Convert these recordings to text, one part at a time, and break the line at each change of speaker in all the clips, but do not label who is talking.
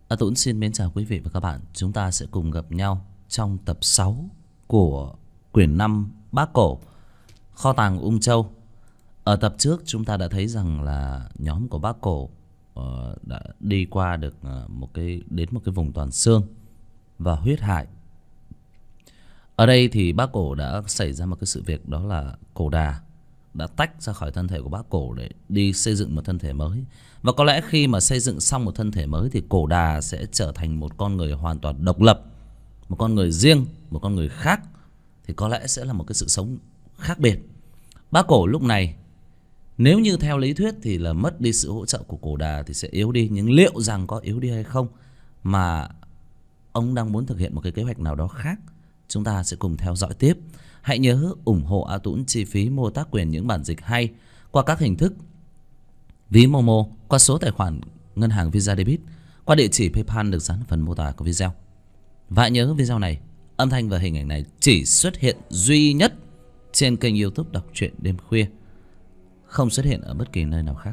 Tuấn xin mến chào quý vị và các bạn. Chúng ta sẽ cùng gặp nhau trong tập 6 của quyển 5 Bác Cổ Kho tàng Ung Châu. Ở tập trước chúng ta đã thấy rằng là nhóm của Bác Cổ đã đi qua được đến một cái vùng toàn xương và huyết hại. Ở đây thì Bác Cổ đã xảy ra một cái sự việc, đó là Cổ Đà đã tách ra khỏi thân thể của Bác Cổ để đi xây dựng một thân thể mới. Và có lẽ khi mà xây dựng xong một thân thể mới thì Cổ Đà sẽ trở thành một con người hoàn toàn độc lập, một con người riêng, một con người khác. Thì có lẽ sẽ là một cái sự sống khác biệt. Bác Cổ lúc này, nếu như theo lý thuyết thì là mất đi sự hỗ trợ của Cổ Đà thì sẽ yếu đi. Nhưng liệu rằng có yếu đi hay không, mà ông đang muốn thực hiện một cái kế hoạch nào đó khác, chúng ta sẽ cùng theo dõi tiếp. Hãy nhớ ủng hộ A Tuấn chi phí mua tác quyền những bản dịch hay qua các hình thức: ví Momo, qua số tài khoản ngân hàng Visa Debit, qua địa chỉ PayPal được dán ở phần mô tả của video. Và hãy nhớ video này, âm thanh và hình ảnh này chỉ xuất hiện duy nhất trên kênh YouTube Đọc Truyện Đêm Khuya, không xuất hiện ở bất kỳ nơi nào khác.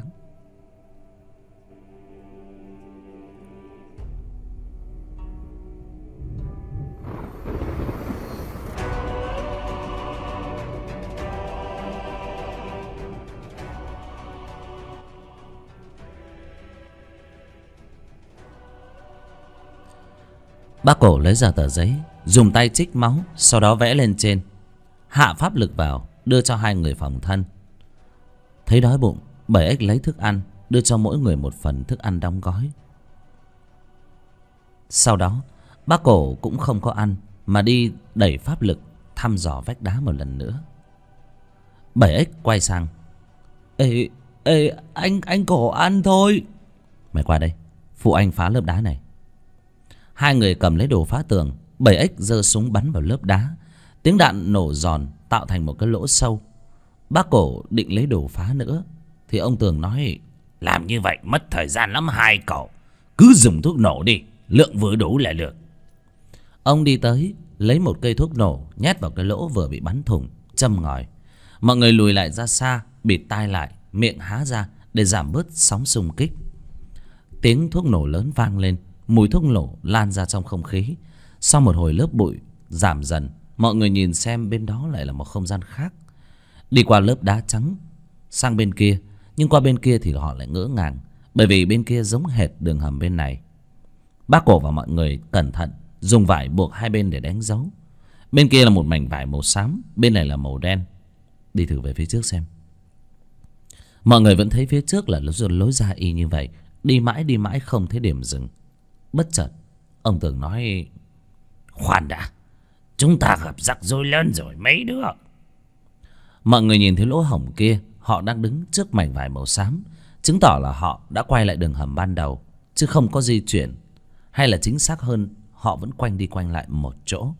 Bác Cổ lấy ra tờ giấy, dùng tay trích máu, sau đó vẽ lên trên, hạ pháp lực vào, đưa cho hai người phòng thân. Thấy đói bụng, Bảy Ếch lấy thức ăn, đưa cho mỗi người một phần thức ăn đóng gói. Sau đó Bác Cổ cũng không có ăn, mà đi đẩy pháp lực thăm dò vách đá một lần nữa. Bảy Ếch quay sang: Ê, anh Cổ ăn thôi. Mày qua đây, phụ anh phá lớp đá này. Hai người cầm lấy đồ phá tường. Bảy Ếch giơ súng bắn vào lớp đá. Tiếng đạn nổ giòn tạo thành một cái lỗ sâu. Bác Cổ định lấy đồ phá nữa thì ông Tường nói:
làm như vậy mất thời gian lắm hai cậu, cứ dùng thuốc nổ đi, lượng vừa đủ là được.
Ông đi tới lấy một cây thuốc nổ nhét vào cái lỗ vừa bị bắn thủng, châm ngòi. Mọi người lùi lại ra xa, bịt tai lại, miệng há ra để giảm bớt sóng xung kích. Tiếng thuốc nổ lớn vang lên, mùi thuốc nổ lan ra trong không khí. Sau một hồi lớp bụi giảm dần, mọi người nhìn xem bên đó lại là một không gian khác. Đi qua lớp đá trắng sang bên kia, nhưng qua bên kia thì họ lại ngỡ ngàng, bởi vì bên kia giống hệt đường hầm bên này. Bác Cổ và mọi người cẩn thận dùng vải buộc hai bên để đánh dấu. Bên kia là một mảnh vải màu xám, bên này là màu đen. Đi thử về phía trước xem. Mọi người vẫn thấy phía trước là lối ra y như vậy. Đi mãi không thấy điểm dừng. Bất chợt ông Tường nói:
khoan đã, chúng ta gặp rắc rối lớn rồi mấy đứa.
Mọi người nhìn thấy lỗ hổng kia, họ đang đứng trước mảnh vải màu xám, chứng tỏ là họ đã quay lại đường hầm ban đầu, chứ không có di chuyển. Hay là chính xác hơn, họ vẫn quanh đi quanh lại một chỗ.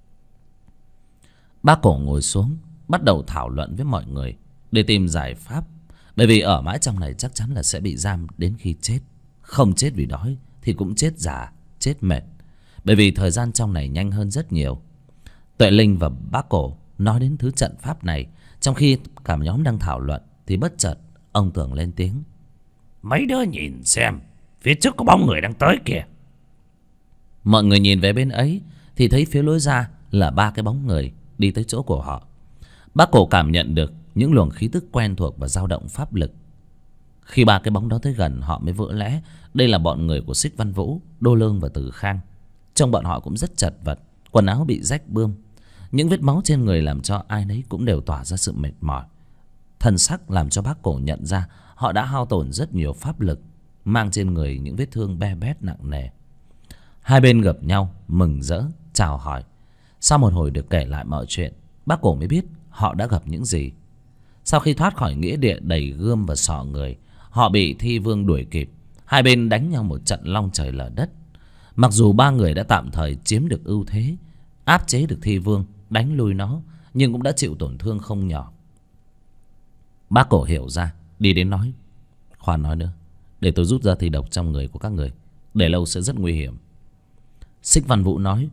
Bác Cổ ngồi xuống, bắt đầu thảo luận với mọi người để tìm giải pháp. Bởi vì ở mãi trong này chắc chắn là sẽ bị giam đến khi chết. Không chết vì đói thì cũng chết già, chết mệt. Bởi vì thời gian trong này nhanh hơn rất nhiều. Tuệ Linh và Bác Cổ nói đến thứ trận pháp này. Trong khi cả nhóm đang thảo luận thì bất chợt ông Tường lên tiếng:
mấy đứa nhìn xem, phía trước có bóng người đang tới kìa.
Mọi người nhìn về bên ấy thì thấy phía lối ra là ba cái bóng người đi tới chỗ của họ. Bác Cổ cảm nhận được những luồng khí tức quen thuộc và dao động pháp lực. Khi ba cái bóng đó tới gần, họ mới vỡ lẽ đây là bọn người của Xích Văn Vũ, Đô Lương và Từ Khang. Trông bọn họ cũng rất chật vật, quần áo bị rách bươm, những vết máu trên người làm cho ai nấy cũng đều tỏa ra sự mệt mỏi. Thần sắc làm cho Bác Cổ nhận ra họ đã hao tổn rất nhiều pháp lực, mang trên người những vết thương be bét nặng nề. Hai bên gặp nhau mừng rỡ chào hỏi. Sau một hồi được kể lại mọi chuyện, Bác Cổ mới biết họ đã gặp những gì. Sau khi thoát khỏi nghĩa địa đầy gươm và sọ người, họ bị Thi Vương đuổi kịp. Hai bên đánh nhau một trận long trời lở đất. Mặc dù ba người đã tạm thời chiếm được ưu thế, áp chế được Thi Vương, đánh lui nó, nhưng cũng đã chịu tổn thương không nhỏ. Bác Cổ hiểu ra, đi đến nói: khoan nói nữa, để tôi rút ra thi độc trong người của các người, để lâu sẽ rất nguy hiểm. Xích Văn Vũ nói: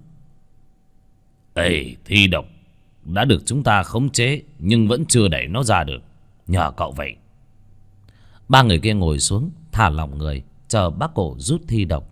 thi độc đã được chúng ta khống chế, nhưng vẫn chưa đẩy nó ra được, nhờ cậu vậy.
Ba người kia ngồi xuống thả lỏng người, chờ Bác Cổ rút thi độc.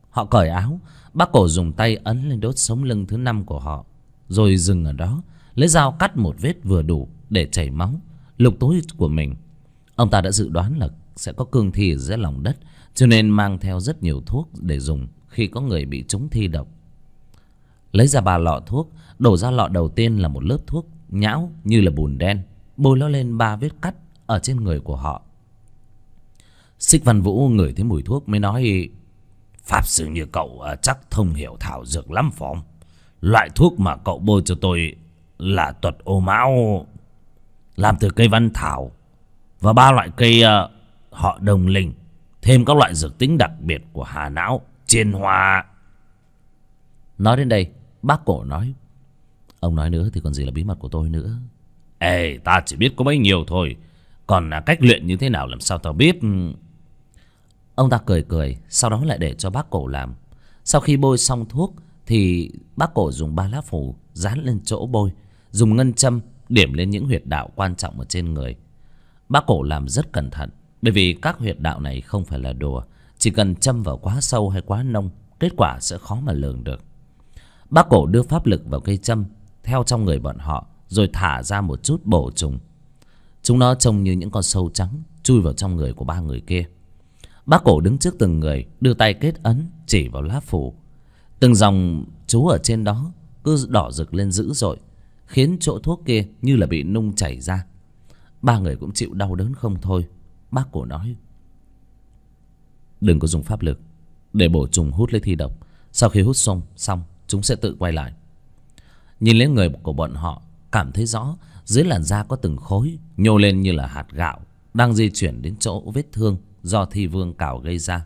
Họ cởi áo. Bác Cổ dùng tay ấn lên đốt sống lưng thứ 5 của họ, rồi dừng ở đó, lấy dao cắt một vết vừa đủ để chảy máu. Lục túi của mình. Ông ta đã dự đoán là sẽ có cương thi ở dưới lòng đất, cho nên mang theo rất nhiều thuốc để dùng khi có người bị trúng thi độc. Lấy ra 3 lọ thuốc, đổ ra lọ đầu tiên là một lớp thuốc nhão như là bùn đen, bôi nó lên 3 vết cắt ở trên người của họ. Xích Văn Vũ ngửi thấy mùi thuốc mới nói:
Pháp sư như cậu chắc thông hiểu thảo dược lắm phải không? Loại thuốc mà cậu bôi cho tôi là tuật ô mão, làm từ cây văn thảo và 3 loại cây họ đồng linh, thêm các loại dược tính đặc biệt của Hà Não, chiên hoa.
Nói đến đây, bác Cổ nói: Ông nói nữa thì còn gì là bí mật của tôi nữa.
Ê, ta chỉ biết có bấy nhiêu thôi, còn cách luyện như thế nào làm sao tao biết.
Ông ta cười cười, sau đó lại để cho bác Cổ làm. Sau khi bôi xong thuốc thì bác Cổ dùng 3 lá phù dán lên chỗ bôi, dùng ngân châm điểm lên những huyệt đạo quan trọng ở trên người. Bác Cổ làm rất cẩn thận, bởi vì các huyệt đạo này không phải là đùa. Chỉ cần châm vào quá sâu hay quá nông, kết quả sẽ khó mà lường được. Bác Cổ đưa pháp lực vào cây châm theo trong người bọn họ, rồi thả ra một chút bổ trùng. Chúng nó trông như những con sâu trắng chui vào trong người của 3 người kia. Bác Cổ đứng trước từng người, đưa tay kết ấn chỉ vào lá phủ. Từng dòng chú ở trên đó cứ đỏ rực lên dữ dội, khiến chỗ thuốc kia như là bị nung chảy ra. 3 người cũng chịu đau đớn không thôi. Bác Cổ nói: Đừng có dùng pháp lực, để bổ trùng hút lấy thi độc. Sau khi hút xong chúng sẽ tự quay lại. Nhìn lên người của bọn họ, cảm thấy rõ dưới làn da có từng khối nhô lên như là hạt gạo, đang di chuyển đến chỗ vết thương do thi vương cào gây ra.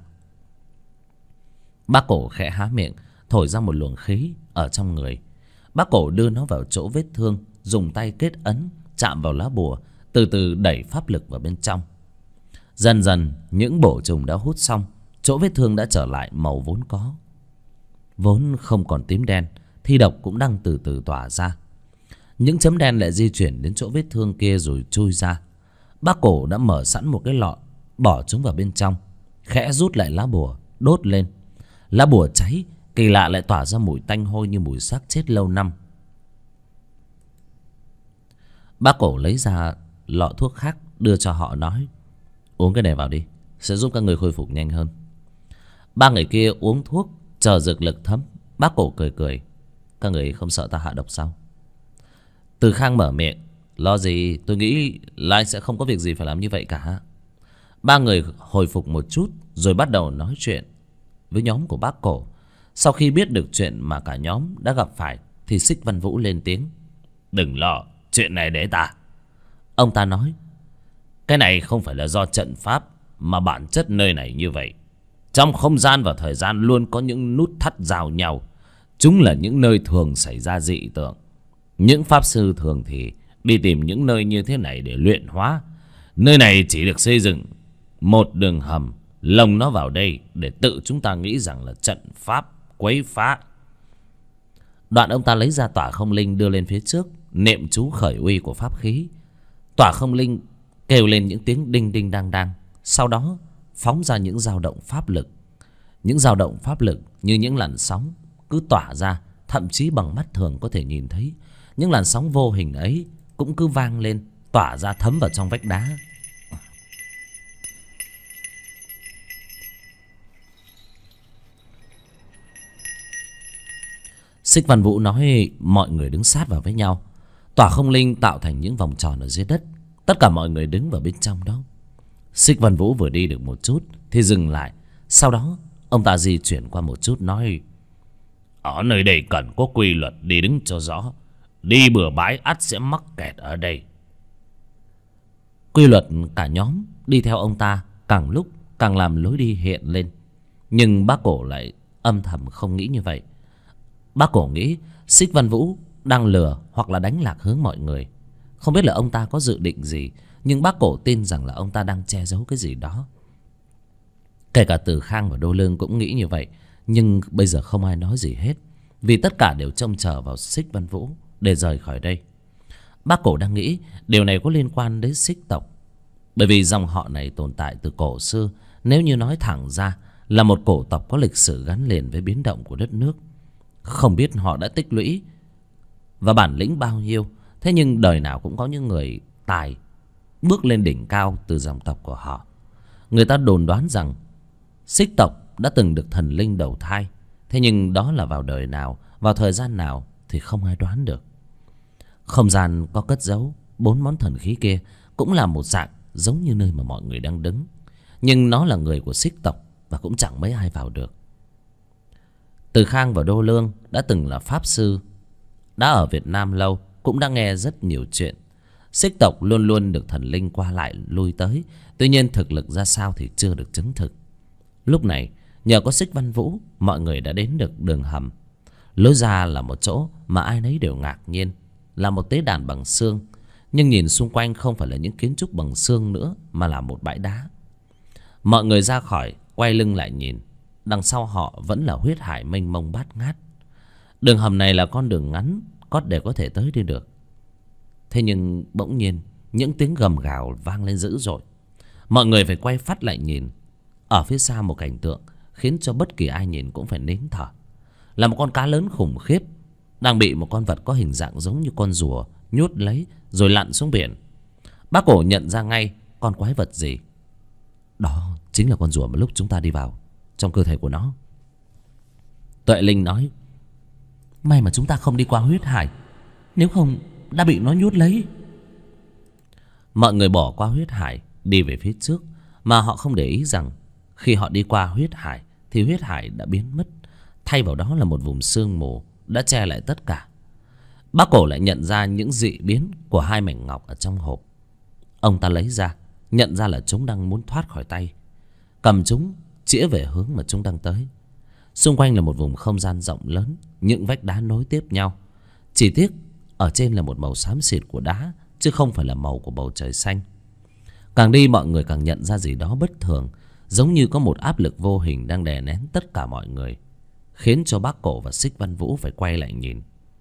Bác Cổ khẽ há miệng, thổi ra một luồng khí ở trong người. Bác Cổ đưa nó vào chỗ vết thương, dùng tay kết ấn chạm vào lá bùa, từ từ đẩy pháp lực vào bên trong. Dần dần những bổ trùng đã hút xong, chỗ vết thương đã trở lại màu vốn có, vốn không còn tím đen. Thi độc cũng đang từ từ tỏa ra. Những chấm đen lại di chuyển đến chỗ vết thương kia rồi chui ra. Bác Cổ đã mở sẵn một cái lọ, bỏ chúng vào bên trong, khẽ rút lại lá bùa, đốt lên. Lá bùa cháy, kỳ lạ lại tỏa ra mùi tanh hôi như mùi xác chết lâu năm. Bác Cổ lấy ra lọ thuốc khác đưa cho họ, nói: Uống cái này vào đi, sẽ giúp các người khôi phục nhanh hơn. 3 người kia uống thuốc, chờ dược lực thấm. Bác Cổ cười cười: Các người không sợ ta hạ độc sao? Từ Khang mở miệng: Lo gì, tôi nghĩ là anh sẽ không có việc gì phải làm như vậy cả. 3 người hồi phục một chút rồi bắt đầu nói chuyện với nhóm của bác Cổ. Sau khi biết được chuyện mà cả nhóm đã gặp phải thì Xích Văn Vũ lên tiếng:
Đừng lo, chuyện này để ta.
Ông ta nói:
Cái này không phải là do trận pháp, mà bản chất nơi này như vậy. Trong không gian và thời gian luôn có những nút thắt giao nhau. Chúng là những nơi thường xảy ra dị tượng. Những pháp sư thường thì đi tìm những nơi như thế này để luyện hóa. Nơi này chỉ được xây dựng một đường hầm, lồng nó vào đây để tự chúng ta nghĩ rằng là trận pháp quấy phá.
Đoạn ông ta lấy ra tỏa không linh đưa lên phía trước, niệm chú khởi uy của pháp khí. Tỏa không linh kêu lên những tiếng đinh đinh đang đang, sau đó phóng ra những dao động pháp lực. Những dao động pháp lực như những làn sóng cứ tỏa ra, thậm chí bằng mắt thường có thể nhìn thấy. Những làn sóng vô hình ấy cũng cứ vang lên, tỏa ra thấm vào trong vách đá. Xích Văn Vũ nói mọi người đứng sát vào với nhau. Tỏa không linh tạo thành những vòng tròn ở dưới đất. Tất cả mọi người đứng vào bên trong đó. Xích Văn Vũ vừa đi được một chút thì dừng lại. Sau đó ông ta di chuyển qua một chút, nói:
Ở nơi đây cần có quy luật, đi đứng cho rõ. Đi bừa bãi ắt sẽ mắc kẹt ở đây.
Quy luật cả nhóm đi theo ông ta càng lúc càng làm lối đi hiện lên. Nhưng bác Cổ lại âm thầm không nghĩ như vậy. Bác Cổ nghĩ Xích Văn Vũ đang lừa hoặc là đánh lạc hướng mọi người. Không biết là ông ta có dự định gì, nhưng bác Cổ tin rằng là ông ta đang che giấu cái gì đó. Kể cả Từ Khang và Đô Lương cũng nghĩ như vậy. Nhưng bây giờ không ai nói gì hết, vì tất cả đều trông chờ vào Xích Văn Vũ để rời khỏi đây. Bác Cổ đang nghĩ điều này có liên quan đến Xích tộc, bởi vì dòng họ này tồn tại từ cổ xưa. Nếu như nói thẳng ra là một cổ tộc có lịch sử gắn liền với biến động của đất nước. Không biết họ đã tích lũy và bản lĩnh bao nhiêu, thế nhưng đời nào cũng có những người tài bước lên đỉnh cao từ dòng tộc của họ. Người ta đồn đoán rằng Xích tộc đã từng được thần linh đầu thai, thế nhưng đó là vào đời nào, vào thời gian nào thì không ai đoán được. Không gian có cất giấu 4 món thần khí kia cũng là một dạng giống như nơi mà mọi người đang đứng, nhưng nó là người của Xích tộc và cũng chẳng mấy ai vào được. Từ Khang và Đô Lương đã từng là pháp sư, đã ở Việt Nam lâu, cũng đã nghe rất nhiều chuyện. Xích tộc luôn luôn được thần linh qua lại lui tới, tuy nhiên thực lực ra sao thì chưa được chứng thực. Lúc này nhờ có Xích Văn Vũ, mọi người đã đến được đường hầm. Lối ra là một chỗ mà ai nấy đều ngạc nhiên, là một tế đàn bằng xương, nhưng nhìn xung quanh không phải là những kiến trúc bằng xương nữa, mà là một bãi đá. Mọi người ra khỏi, quay lưng lại nhìn, đằng sau họ vẫn là huyết hải mênh mông bát ngát. Đường hầm này là con đường ngắn để có thể tới đi được. Thế nhưng bỗng nhiên những tiếng gầm gào vang lên dữ dội. Mọi người phải quay phắt lại nhìn. Ở phía xa một cảnh tượng khiến cho bất kỳ ai nhìn cũng phải nín thở. Là một con cá lớn khủng khiếp đang bị một con vật có hình dạng giống như con rùa nhốt lấy rồi lặn xuống biển. Bác Cổ nhận ra ngay con quái vật gì. Đó chính là con rùa mà lúc chúng ta đi vào trong cơ thể của nó. Tuệ Linh nói: may mà chúng ta không đi qua huyết hải, nếu không đã bị nó nhốt lấy. Mọi người bỏ qua huyết hải đi về phía trước, mà họ không để ý rằng khi họ đi qua huyết hải thì huyết hải đã biến mất, thay vào đó là một vùng sương mù đã che lại tất cả. Bác Cổ lại nhận ra những dị biến của 2 mảnh ngọc ở trong hộp. Ông ta lấy ra, nhận ra là chúng đang muốn thoát khỏi tay, cầm chúng chĩa về hướng mà chúng đang tới. Xung quanh là một vùng không gian rộng lớn, những vách đá nối tiếp nhau. Chỉ tiếc ở trên là một màu xám xịt của đá, chứ không phải là màu của bầu trời xanh. Càng đi mọi người càng nhận ra gì đó bất thường, giống như có một áp lực vô hình đang đè nén tất cả mọi người, khiến cho Bác Cổ và Xích Văn Vũ phải quay lại nhìn.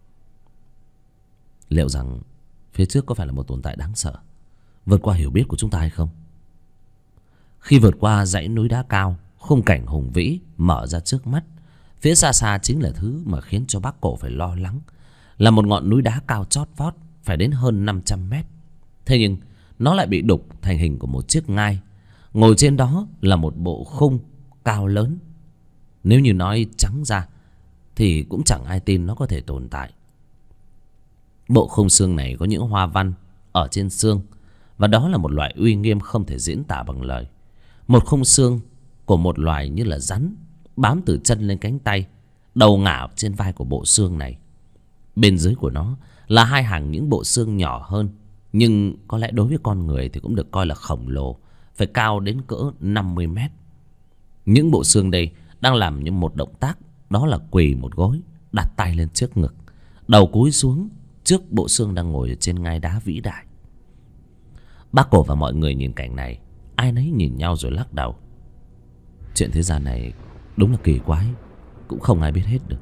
Liệu rằng phía trước có phải là một tồn tại đáng sợ, vượt qua hiểu biết của chúng ta hay không? Khi vượt qua dãy núi đá cao, khung cảnh hùng vĩ mở ra trước mắt. Phía xa xa chính là thứ mà khiến cho Bác Cổ phải lo lắng, là một ngọn núi đá cao chót vót, phải đến hơn 500 mét. Thế nhưng nó lại bị đục thành hình của một chiếc ngai. Ngồi trên đó là một bộ khung cao lớn. Nếu như nói trắng ra thì cũng chẳng ai tin nó có thể tồn tại. Bộ khung xương này có những hoa văn ở trên xương, và đó là một loại uy nghiêm không thể diễn tả bằng lời. Một khung xương của một loài như là rắn, bám từ chân lên cánh tay, đầu ngả trên vai của bộ xương này. Bên dưới của nó là 2 hàng những bộ xương nhỏ hơn, nhưng có lẽ đối với con người thì cũng được coi là khổng lồ, phải cao đến cỡ 50 mét. Những bộ xương đây đang làm như một động tác, đó là quỳ một gối, đặt tay lên trước ngực, đầu cúi xuống trước bộ xương đang ngồi trên ngai đá vĩ đại. Bác Cổ và mọi người nhìn cảnh này, ai nấy nhìn nhau rồi lắc đầu. Chuyện thế gian này đúng là kỳ quái, cũng không ai biết hết được.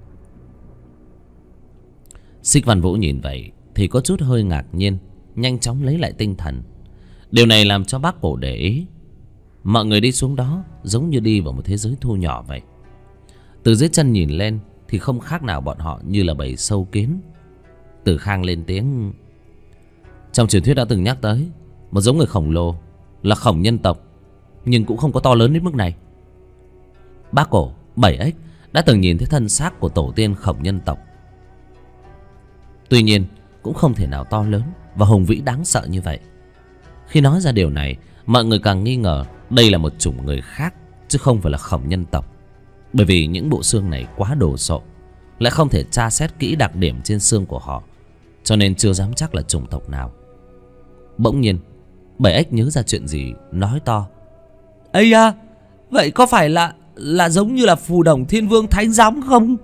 Xích Văn Vũ nhìn vậy thì có chút hơi ngạc nhiên, nhanh chóng lấy lại tinh thần. Điều này làm cho Bác Cổ để ý. Mọi người đi xuống đó giống như đi vào một thế giới thu nhỏ vậy. Từ dưới chân nhìn lên thì không khác nào bọn họ như là bầy sâu kiến. Từ Khang lên tiếng: trong truyền thuyết đã từng nhắc tới một giống người khổng lồ là khổng nhân tộc, nhưng cũng không có to lớn đến mức này. Bác Cổ, Bảy Ếch đã từng nhìn thấy thân xác của tổ tiên khổng nhân tộc, tuy nhiên cũng không thể nào to lớn và hùng vĩ đáng sợ như vậy. Khi nói ra điều này, mọi người càng nghi ngờ đây là một chủng người khác, chứ không phải là khổng nhân tộc. Bởi vì những bộ xương này quá đồ sộ, lại không thể tra xét kỹ đặc điểm trên xương của họ, cho nên chưa dám chắc là chủng tộc nào. Bỗng nhiên Bảy Ếch nhớ ra chuyện gì, nói to: ây à, vậy có phải là giống như là Phù Đồng Thiên Vương Thánh Gióng không?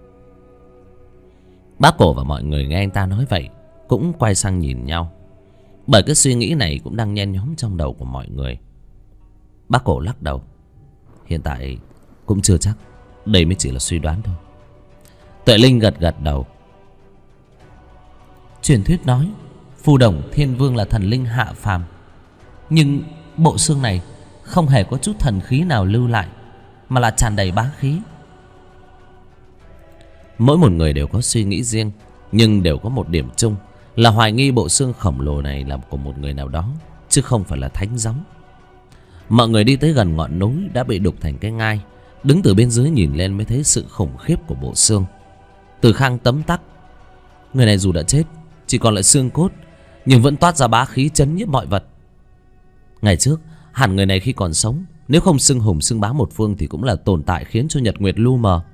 Bác Cổ và mọi người nghe anh ta nói vậy cũng quay sang nhìn nhau, bởi cái suy nghĩ này cũng đang nhen nhóm trong đầu của mọi người. Bác Cổ lắc đầu: hiện tại cũng chưa chắc, đây mới chỉ là suy đoán thôi. Tuệ Linh gật gật đầu: truyền thuyết nói Phù Đồng Thiên Vương là thần linh hạ phàm, nhưng bộ xương này không hề có chút thần khí nào lưu lại, mà là tràn đầy bá khí.
Mỗi một người đều có suy nghĩ riêng, nhưng đều có một điểm chung là hoài nghi bộ xương khổng lồ này là của một người nào đó, chứ không phải là thánh gióng. Mọi người đi tới gần ngọn núi đã bị đục thành cái ngai, đứng từ bên dưới nhìn lên mới thấy sự khủng khiếp của bộ xương. Từ Khang tấm tắc: người này dù đã chết, chỉ còn lại xương cốt, nhưng vẫn toát ra bá khí chấn nhiếp mọi vật. Ngày trước hẳn người này khi còn sống, nếu không xưng hùng xưng bá một phương thì cũng là tồn tại khiến cho nhật nguyệt lu mờ.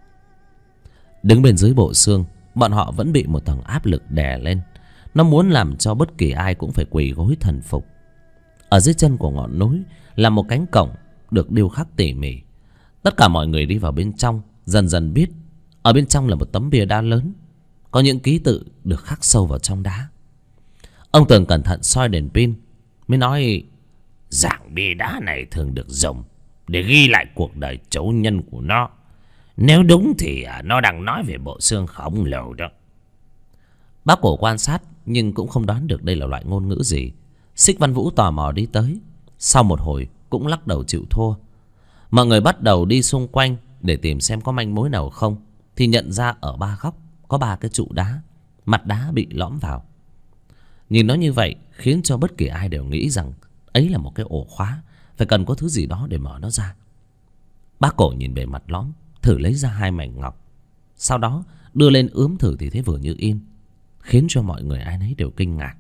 Đứng bên dưới bộ xương, bọn họ vẫn bị một tầng áp lực đè lên. Nó muốn làm cho bất kỳ ai cũng phải quỳ gối thần phục. Ở dưới chân của ngọn núi là một cánh cổng được điêu khắc tỉ mỉ. Tất cả mọi người đi vào bên trong dần dần biết ở bên trong là một tấm bia đá lớn, có những ký tự được khắc sâu vào trong đá. Ông Tường cẩn thận soi đèn pin mới nói: dạng bia đá này thường được dùng để ghi lại cuộc đời chủ nhân của nó. Nếu đúng thì nó đang nói về bộ xương khổng lồ đó. Bác Cổ quan sát nhưng cũng không đoán được đây là loại ngôn ngữ gì. Xích Văn Vũ tò mò đi tới, sau một hồi cũng lắc đầu chịu thua. Mọi người bắt đầu đi xung quanh để tìm xem có manh mối nào không, thì nhận ra ở ba góc có ba cái trụ đá, mặt đá bị lõm vào. Nhìn nó như vậy khiến cho bất kỳ ai đều nghĩ rằng ấy là một cái ổ khóa, phải cần có thứ gì đó để mở nó ra. Bác Cổ nhìn bề mặt lõm, thử lấy ra hai mảnh ngọc, sau đó đưa lên ướm thử thì thấy vừa như in, khiến cho mọi người ai nấy đều kinh ngạc.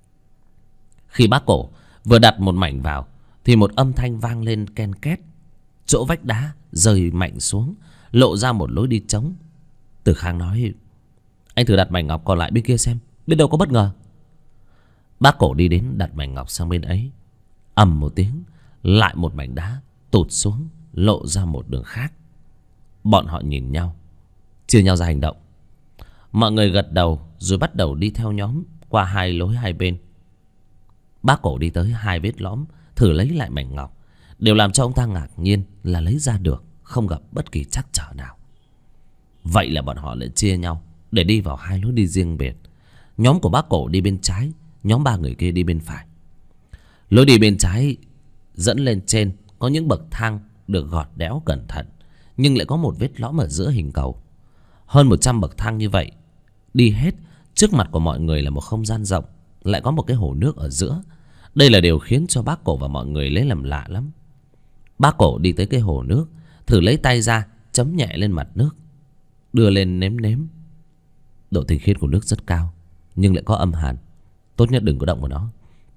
Khi bác Cổ vừa đặt một mảnh vào thì một âm thanh vang lên ken két. Chỗ vách đá rơi mạnh xuống, lộ ra một lối đi trống. Từ Khang nói: anh thử đặt mảnh ngọc còn lại bên kia xem, biết đâu có bất ngờ. Bác Cổ đi đến đặt mảnh ngọc sang bên ấy. Ầm một tiếng, lại một mảnh đá tụt xuống, lộ ra một đường khác. Bọn họ nhìn nhau, chia nhau ra hành động. Mọi người gật đầu rồi bắt đầu đi theo nhóm qua hai lối hai bên. Bác Cổ đi tới hai vết lõm, thử lấy lại mảnh ngọc. Điều làm cho ông ta ngạc nhiên là lấy ra được, không gặp bất kỳ trắc trở nào. Vậy là bọn họ lại chia nhau để đi vào hai lối đi riêng biệt. Nhóm của bác Cổ đi bên trái, nhóm ba người kia đi bên phải. Lối đi bên trái dẫn lên trên có những bậc thang được gọt đẽo cẩn thận, nhưng lại có một vết lõm ở giữa hình cầu. Hơn 100 bậc thang như vậy, đi hết, trước mặt của mọi người là một không gian rộng, lại có một cái hồ nước ở giữa. Đây là điều khiến cho bác Cổ và mọi người lấy làm lạ lắm. Bác Cổ đi tới cái hồ nước, thử lấy tay ra chấm nhẹ lên mặt nước, đưa lên nếm nếm. Độ tinh khiết của nước rất cao, nhưng lại có âm hàn, tốt nhất đừng có động vào nó.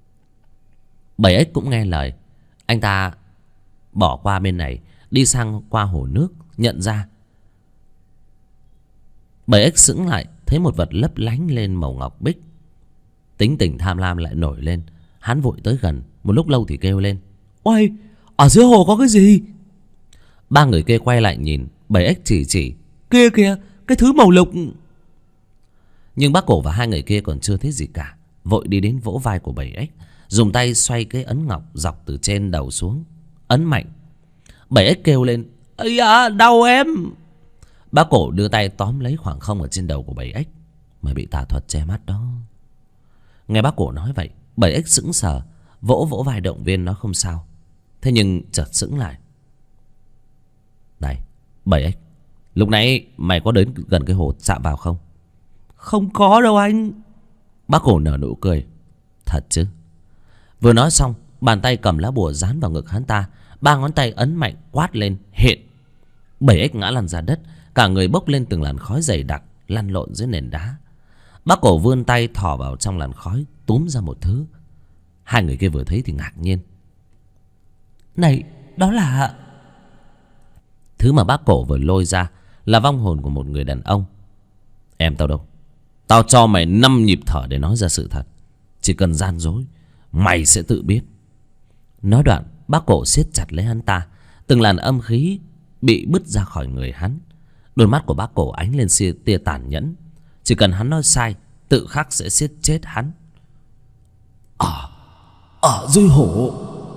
Bảy ếch cũng nghe lời. Anh ta bỏ qua bên này, đi sang qua hồ nước, nhận ra. Bảy ếch sững lại, thấy một vật lấp lánh lên màu ngọc bích. Tính tình tham lam lại nổi lên. Hắn vội tới gần, một lúc lâu thì kêu lên: ôi, ở dưới hồ có cái gì? Ba người kia quay lại nhìn. Bảy ếch chỉ: kia kìa, cái thứ màu lục. Nhưng bác Cổ và hai người kia còn chưa thấy gì cả, vội đi đến vỗ vai của bảy ếch, dùng tay xoay cái ấn ngọc dọc từ trên đầu xuống, ấn mạnh. Bảy ếch kêu lên: ây da, đau em. Bác Cổ đưa tay tóm lấy khoảng không ở trên đầu của bảy ếch. Mày bị tà thuật che mắt đó. Nghe bác Cổ nói vậy, bảy ếch sững sờ, vỗ vai động viên nó không sao. Thế nhưng chợt sững lại. Này bảy ếch, lúc nãy mày có đến gần cái hồ chạm vào không? Không có đâu anh. Bác Cổ nở nụ cười: thật chứ? Vừa nói xong, bàn tay cầm lá bùa dán vào ngực hắn ta, ba ngón tay ấn mạnh quát lên: hiện. Bảy ếch ngã lăn ra đất, cả người bốc lên từng làn khói dày đặc, lăn lộn dưới nền đá. Bác Cổ vươn tay thò vào trong làn khói, túm ra một thứ. Hai người kia vừa thấy thì ngạc nhiên. Này, đó là... Thứ mà bác Cổ vừa lôi ra là vong hồn của một người đàn ông. Em tao đâu? Tao cho mày 5 nhịp thở để nói ra sự thật. Chỉ cần gian dối, mày sẽ tự biết. Nói đoạn, bác Cổ siết chặt lấy hắn ta. Từng làn âm khí bị bứt ra khỏi người hắn. Đôi mắt của bác Cổ ánh lên tia tàn nhẫn. Chỉ cần hắn nói sai, tự khắc sẽ siết chết hắn. Ở dưới hồ.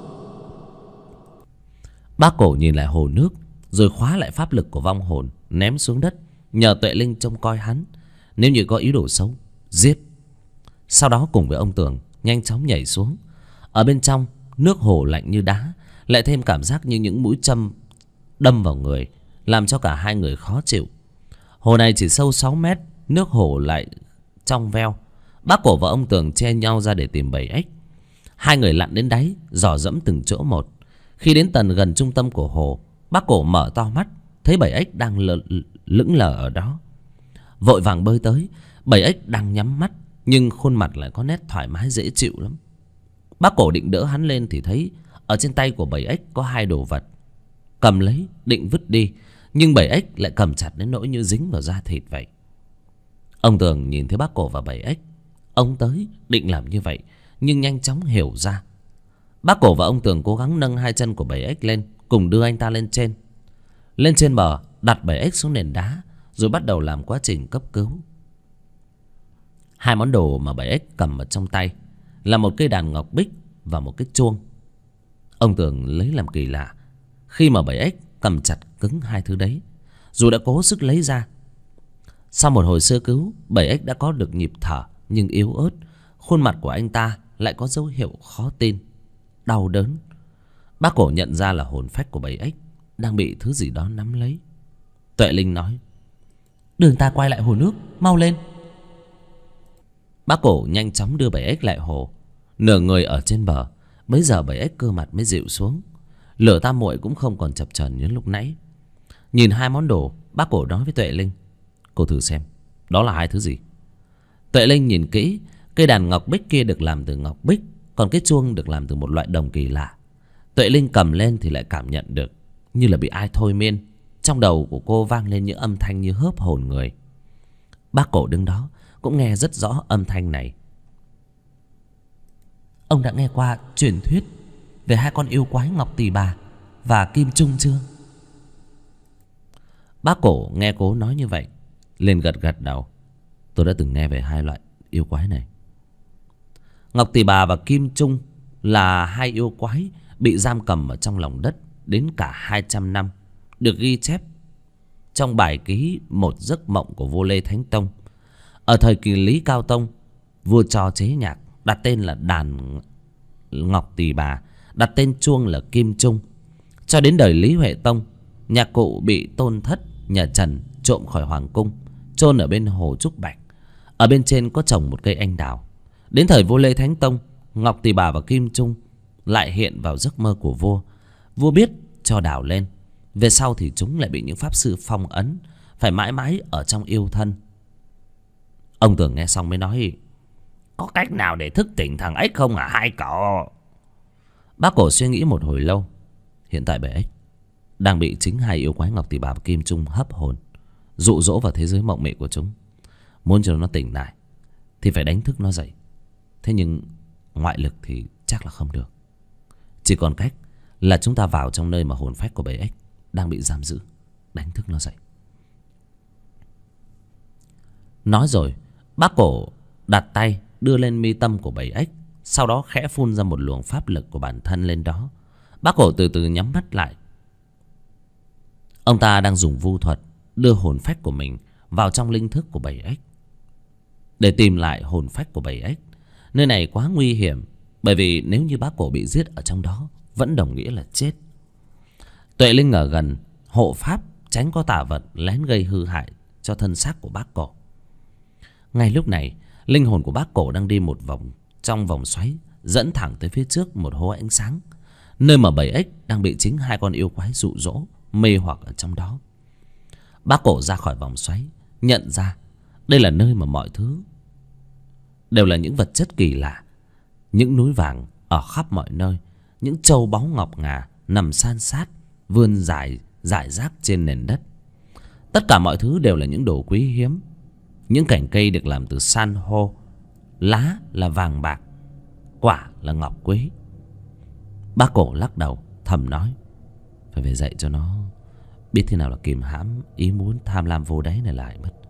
Bác Cổ nhìn lại hồ nước, rồi khóa lại pháp lực của vong hồn, ném xuống đất, nhờ Tuệ Linh trông coi hắn. Nếu như có ý đồ xấu, giết. Sau đó cùng với ông Tường nhanh chóng nhảy xuống. Ở bên trong, nước hồ lạnh như đá, lại thêm cảm giác như những mũi châm
đâm vào người, làm cho cả hai người khó chịu. Hồ này chỉ sâu 6 mét, nước hồ lại trong veo. Bác Cổ và ông Tường che nhau ra để tìm bầy ếch. Hai người lặn đến đáy, dò dẫm từng chỗ một. Khi đến tận gần trung tâm của hồ, bác Cổ mở to mắt, thấy bầy ếch đang lững lờ ở đó. Vội vàng bơi tới. Bầy ếch đang nhắm mắt, nhưng khuôn mặt lại có nét thoải mái dễ chịu lắm. Bác Cổ định đỡ hắn lên thì thấy ở trên tay của bầy ếch có hai đồ vật. Cầm lấy định vứt đi, nhưng bầy ếch lại cầm chặt đến nỗi như dính vào da thịt vậy. Ông Tường nhìn thấy bác Cổ và bầy ếch, ông tới định làm như vậy, nhưng nhanh chóng hiểu ra. Bác Cổ và ông Tường cố gắng nâng hai chân của bầy ếch lên, cùng đưa anh ta lên trên. Lên trên bờ, đặt bầy ếch xuống nền đá, rồi bắt đầu làm quá trình cấp cứu. Hai món đồ mà bầy ếch cầm ở trong tay là một cây đàn ngọc bích và một cái chuông. Ông Tường lấy làm kỳ lạ, khi mà bầy ếch cầm chặt cứng hai thứ đấy, dù đã cố sức lấy ra. Sau một hồi sơ cứu, bầy ếch đã có được nhịp thở nhưng yếu ớt. Khuôn mặt của anh ta lại có dấu hiệu khó tin, đau đớn. Bác Cổ nhận ra là hồn phách của bầy ếch đang bị thứ gì đó nắm lấy. Tuệ Linh nói: "Đường ta quay lại hồ nước, mau lên." Bác Cổ nhanh chóng đưa bầy ếch lại hồ. Nửa người ở trên bờ, bấy giờ bầy ếch cơ mặt mới dịu xuống. Lửa tam muội cũng không còn chập chờn như lúc nãy. Nhìn hai món đồ, bác Cổ nói với Tuệ Linh: "Cô thử xem, đó là hai thứ gì?" Tuệ Linh nhìn kỹ, cây đàn ngọc bích kia được làm từ ngọc bích, còn cái chuông được làm từ một loại đồng kỳ lạ. Tuệ Linh cầm lên thì lại cảm nhận được như là bị ai thôi miên. Trong đầu của cô vang lên những âm thanh như hớp hồn người. Bác Cổ đứng đó cũng nghe rất rõ âm thanh này. "Ông đã nghe qua truyền thuyết về hai con yêu quái Ngọc Tỳ Bà và Kim Trung chưa?" Bác Cổ nghe cô nói như vậy, liền gật gật đầu. "Tôi đã từng nghe về hai loại yêu quái này." Ngọc Tỳ Bà và Kim Trung là hai yêu quái bị giam cầm ở trong lòng đất đến cả 200 năm, được ghi chép trong bài ký Một Giấc Mộng của vua Lê Thánh Tông. Ở thời kỳ Lý Cao Tông, vua cho chế nhạc đặt tên là đàn Ngọc Tỳ Bà, đặt tên chuông là Kim Trung. Cho đến đời Lý Huệ Tông, nhạc cụ bị tôn thất nhà Trần trộm khỏi hoàng cung, chôn ở bên hồ Trúc Bạch. Ở bên trên có trồng một cây anh đào. Đến thời vua Lê Thánh Tông, Ngọc Tỳ Bà và Kim Trung lại hiện vào giấc mơ của vua. Vua biết cho đào lên. Về sau thì chúng lại bị những pháp sư phong ấn, phải mãi mãi ở trong yêu thân. Ông Tường nghe xong mới nói: "Có cách nào để thức tỉnh thằng ếch không hả hai cậu?" Bác Cổ suy nghĩ một hồi lâu. Hiện tại bầy ếch đang bị chính hai yêu quái Ngọc Tỳ Bà và Kim Trung hấp hồn, dụ dỗ vào thế giới mộng mị của chúng. Muốn cho nó tỉnh lại thì phải đánh thức nó dậy. Thế nhưng ngoại lực thì chắc là không được. Chỉ còn cách là chúng ta vào trong nơi mà hồn phách của bầy ếch đang bị giam giữ, đánh thức nó dậy. Nói rồi, bác Cổ đặt tay đưa lên mi tâm của bầy ếch, sau đó khẽ phun ra một luồng pháp lực của bản thân lên đó. Bác Cổ từ từ nhắm mắt lại. Ông ta đang dùng vu thuật đưa hồn phách của mình vào trong linh thức của bầy ếch. Để tìm lại hồn phách của bầy ếch, nơi này quá nguy hiểm, bởi vì nếu như bác Cổ bị giết ở trong đó vẫn đồng nghĩa là chết. Tuệ Linh ở gần hộ pháp, tránh có tà vật lén gây hư hại cho thân xác của bác Cổ. Ngay lúc này, linh hồn của bác Cổ đang đi một vòng trong vòng xoáy, dẫn thẳng tới phía trước một hố ánh sáng, nơi mà bầy ếch đang bị chính hai con yêu quái dụ dỗ mê hoặc ở trong đó. Bác Cổ ra khỏi vòng xoáy, nhận ra đây là nơi mà mọi thứ đều là những vật chất kỳ lạ. Những núi vàng ở khắp mọi nơi, những châu báu ngọc ngà nằm san sát vươn rải rác trên nền đất. Tất cả mọi thứ đều là những đồ quý hiếm. Những cành cây được làm từ san hô, lá là vàng bạc, quả là ngọc quý. Bác Cổ lắc đầu thầm nói: phải về dạy cho nó biết thế nào là kìm hãm ý muốn tham lam vô đáy này lại mất.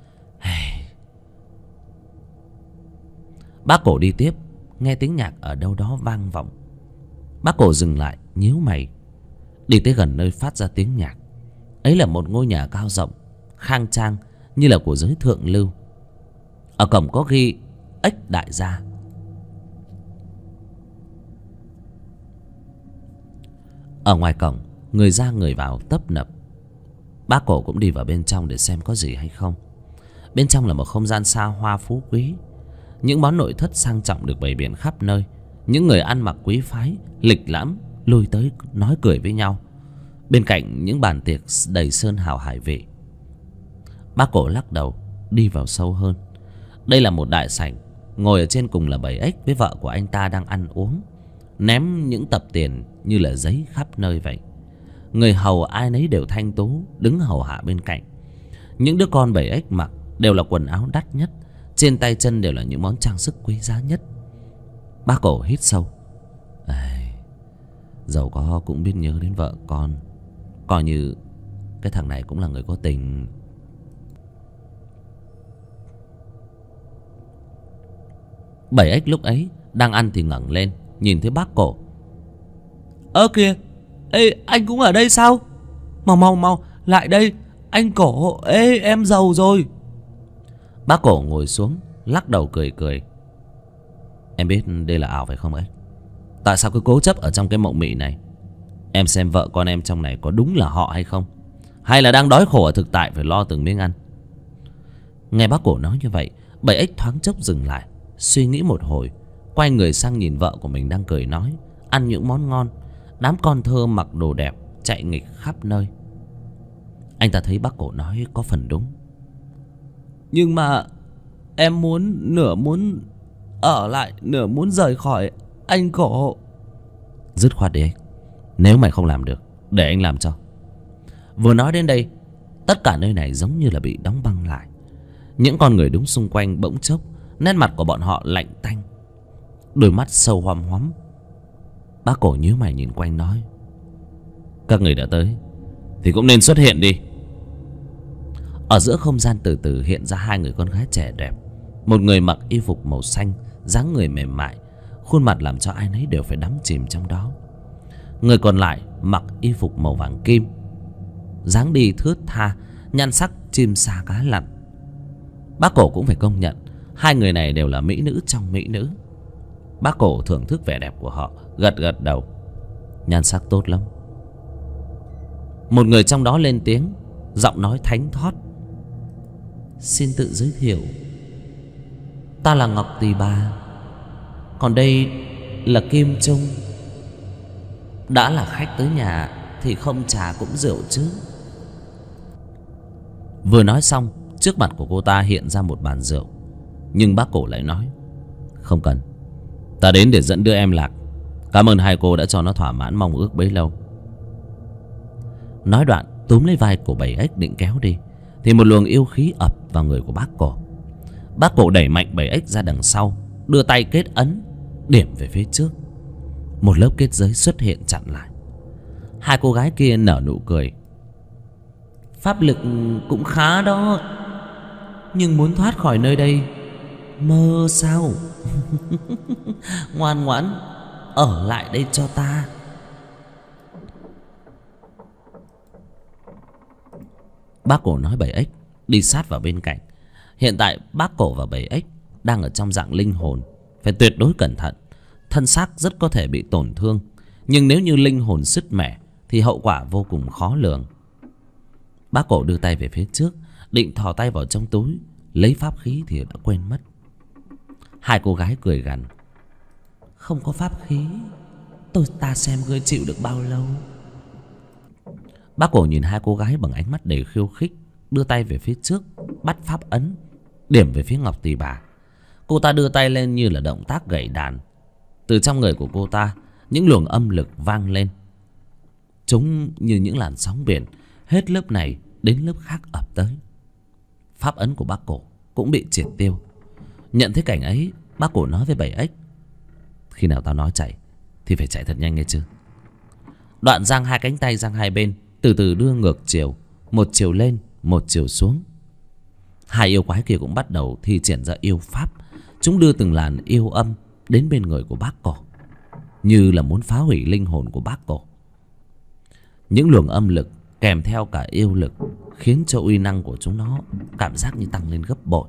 Bác Cổ đi tiếp, nghe tiếng nhạc ở đâu đó vang vọng. Bác Cổ dừng lại, nhíu mày, đi tới gần nơi phát ra tiếng nhạc. Ấy là một ngôi nhà cao rộng, khang trang như là của giới thượng lưu. Ở cổng có ghi Ếch Đại Gia. Ở ngoài cổng, người ra người vào tấp nập. Bác Cổ cũng đi vào bên trong để xem có gì hay không. Bên trong là một không gian xa hoa phú quý. Những món nội thất sang trọng được bày biện khắp nơi. Những người ăn mặc quý phái, lịch lãm lui tới nói cười với nhau. Bên cạnh những bàn tiệc đầy sơn hào hải vị. Bác Cổ lắc đầu đi vào sâu hơn. Đây là một đại sảnh. Ngồi ở trên cùng là 7X với vợ của anh ta đang ăn uống, ném những tập tiền như là giấy khắp nơi vậy. Người hầu ai nấy đều thanh tú đứng hầu hạ bên cạnh. Những đứa con 7X mặc đều là quần áo đắt nhất, trên tay chân đều là những món trang sức quý giá nhất. Bác Cổ hít sâu. Dẫu có cũng biết nhớ đến vợ con, coi như cái thằng này cũng là người có tình. Bảy ếch lúc ấy đang ăn thì ngẩng lên nhìn thấy bác Cổ. Ơ kìa, ê, anh cũng ở đây sao? Mau lại đây, anh Cổ, ê, em giàu rồi. Bác Cổ ngồi xuống lắc đầu cười cười. Em biết đây là ảo phải không ấy? Tại sao cứ cố chấp ở trong cái mộng mị này? Em xem vợ con em trong này có đúng là họ hay không? Hay là đang đói khổ ở thực tại phải lo từng miếng ăn? Nghe bác Cổ nói như vậy, bảy ếch thoáng chốc dừng lại, suy nghĩ một hồi, quay người sang nhìn vợ của mình đang cười nói, ăn những món ngon. Đám con thơ mặc đồ đẹp chạy nghịch khắp nơi. Anh ta thấy bác Cổ nói có phần đúng. Nhưng mà em nửa muốn ở lại, nửa muốn rời khỏi anh Cổ. Dứt khoát đi anh. Nếu mày không làm được, để anh làm cho. Vừa nói đến đây, tất cả nơi này giống như là bị đóng băng lại. Những con người đứng xung quanh bỗng chốc, nét mặt của bọn họ lạnh tanh, đôi mắt sâu hoăm hoắm. Bác Cổ nhíu mày nhìn quanh nói, các người đã tới thì cũng nên xuất hiện đi. Ở giữa không gian từ từ hiện ra hai người con gái trẻ đẹp. Một người mặc y phục màu xanh, dáng người mềm mại, khuôn mặt làm cho ai nấy đều phải đắm chìm trong đó. Người còn lại mặc y phục màu vàng kim, dáng đi thướt tha, nhan sắc chim sa cá lặn. Bác Cổ cũng phải công nhận hai người này đều là mỹ nữ trong mỹ nữ. Bác Cổ thưởng thức vẻ đẹp của họ, gật gật đầu. Nhan sắc tốt lắm. Một người trong đó lên tiếng, giọng nói thánh thót. Xin tự giới thiệu, ta là Ngọc Tỳ Bà, còn đây là Kim Trung. Đã là khách tới nhà thì không trà cũng rượu chứ. Vừa nói xong, trước mặt của cô ta hiện ra một bàn rượu. Nhưng bác Cổ lại nói, không cần, ta đến để dẫn đưa em Lạc. Cảm ơn hai cô đã cho nó thỏa mãn mong ước bấy lâu. Nói đoạn túm lấy vai của bảy ếch định kéo đi, thì một luồng yêu khí ập vào người của bác Cổ. Bác Cổ đẩy mạnh bảy ếch ra đằng sau, đưa tay kết ấn, điểm về phía trước. Một lớp kết giới xuất hiện chặn lại. Hai cô gái kia nở nụ cười. Pháp lực cũng khá đó, nhưng muốn thoát khỏi nơi đây mơ sao? Ngoan ngoãn ở lại đây cho ta. Bác Cổ nói bảy ếch đi sát vào bên cạnh. Hiện tại bác Cổ và bảy ếch đang ở trong dạng linh hồn, phải tuyệt đối cẩn thận. Thân xác rất có thể bị tổn thương, nhưng nếu như linh hồn sứt mẻ thì hậu quả vô cùng khó lường. Bác Cổ đưa tay về phía trước, định thò tay vào trong túi lấy pháp khí thì đã quên mất. Hai cô gái cười gằn. Không có pháp khí, ta xem ngươi chịu được bao lâu. Bác Cổ nhìn hai cô gái bằng ánh mắt đầy khiêu khích, đưa tay về phía trước, bắt pháp ấn, điểm về phía Ngọc Tỳ Bà. Cô ta đưa tay lên như là động tác gảy đàn. Từ trong người của cô ta, những luồng âm lực vang lên. Chúng như những làn sóng biển, hết lớp này đến lớp khác ập tới. Pháp ấn của bác Cổ cũng bị triệt tiêu. Nhận thấy cảnh ấy, bác Cổ nói với bảy ếch, khi nào tao nói chạy thì phải chạy thật nhanh nghe chưa. Đoạn giang hai cánh tay sang hai bên, từ từ đưa ngược chiều, một chiều lên, một chiều xuống. Hai yêu quái kia cũng bắt đầu thi triển ra yêu pháp. Chúng đưa từng làn yêu âm đến bên người của bác Cổ, như là muốn phá hủy linh hồn của bác Cổ. Những luồng âm lực kèm theo cả yêu lực khiến cho uy năng của chúng nó cảm giác như tăng lên gấp bội.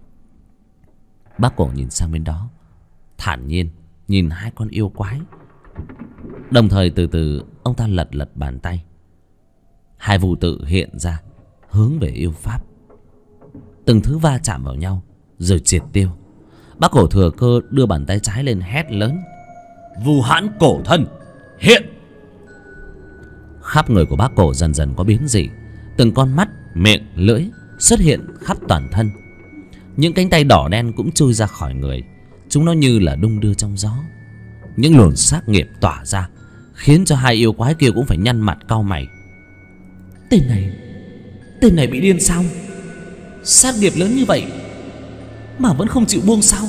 Bác Cổ nhìn sang bên đó, thản nhiên nhìn hai con yêu quái Đồng thời từ từ ông ta lật lật bàn tay. Hai phù tự hiện ra hướng về yêu pháp. Từng thứ va chạm vào nhau rồi triệt tiêu. Bác Cổ thừa cơ đưa bàn tay trái lên hét lớn:
Vu hãn cổ thân hiện!
Khắp người của bác Cổ dần dần có biến dị. Từng con mắt, miệng, lưỡi xuất hiện khắp toàn thân. Những cánh tay đỏ đen cũng chui ra khỏi người. Chúng nó như là đung đưa trong gió. Những luồng sát nghiệp tỏa ra, khiến cho hai yêu quái kia cũng phải nhăn mặt cau mày. Tên này bị điên sao? Sát nghiệp lớn như vậy mà vẫn không chịu buông sao?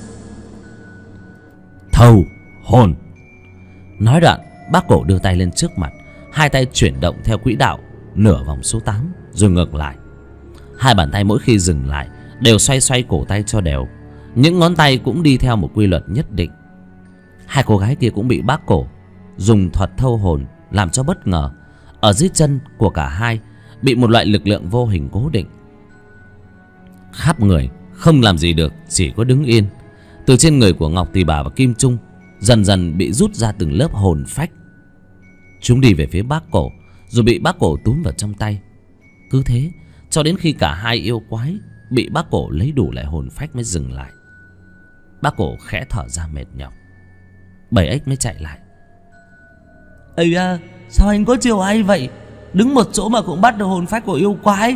Thâu hồn!
Nói đoạn, bác Cổ đưa tay lên trước mặt. Hai tay chuyển động theo quỹ đạo nửa vòng số 8 rồi ngược lại. Hai bàn tay mỗi khi dừng lại đều xoay xoay cổ tay cho đều. Những ngón tay cũng đi theo một quy luật nhất định. Hai cô gái kia cũng bị bác Cổ dùng thuật thâu hồn làm cho bất ngờ. Ở dưới chân của cả hai bị một loại lực lượng vô hình cố định. Khắp người không làm gì được, chỉ có đứng yên. Từ trên người của Ngọc Tỳ Bà và Kim Trung dần dần bị rút ra từng lớp hồn phách. Chúng đi về phía bác Cổ rồi bị bác Cổ túm vào trong tay. Cứ thế cho đến khi cả hai yêu quái bị bác Cổ lấy đủ lại hồn phách mới dừng lại. Bác Cổ khẽ thở ra mệt nhọc. Bảy ếch mới chạy lại. Ây da, sao anh có chiều hay vậy? Đứng một chỗ mà cũng bắt được hồn phách của yêu quái.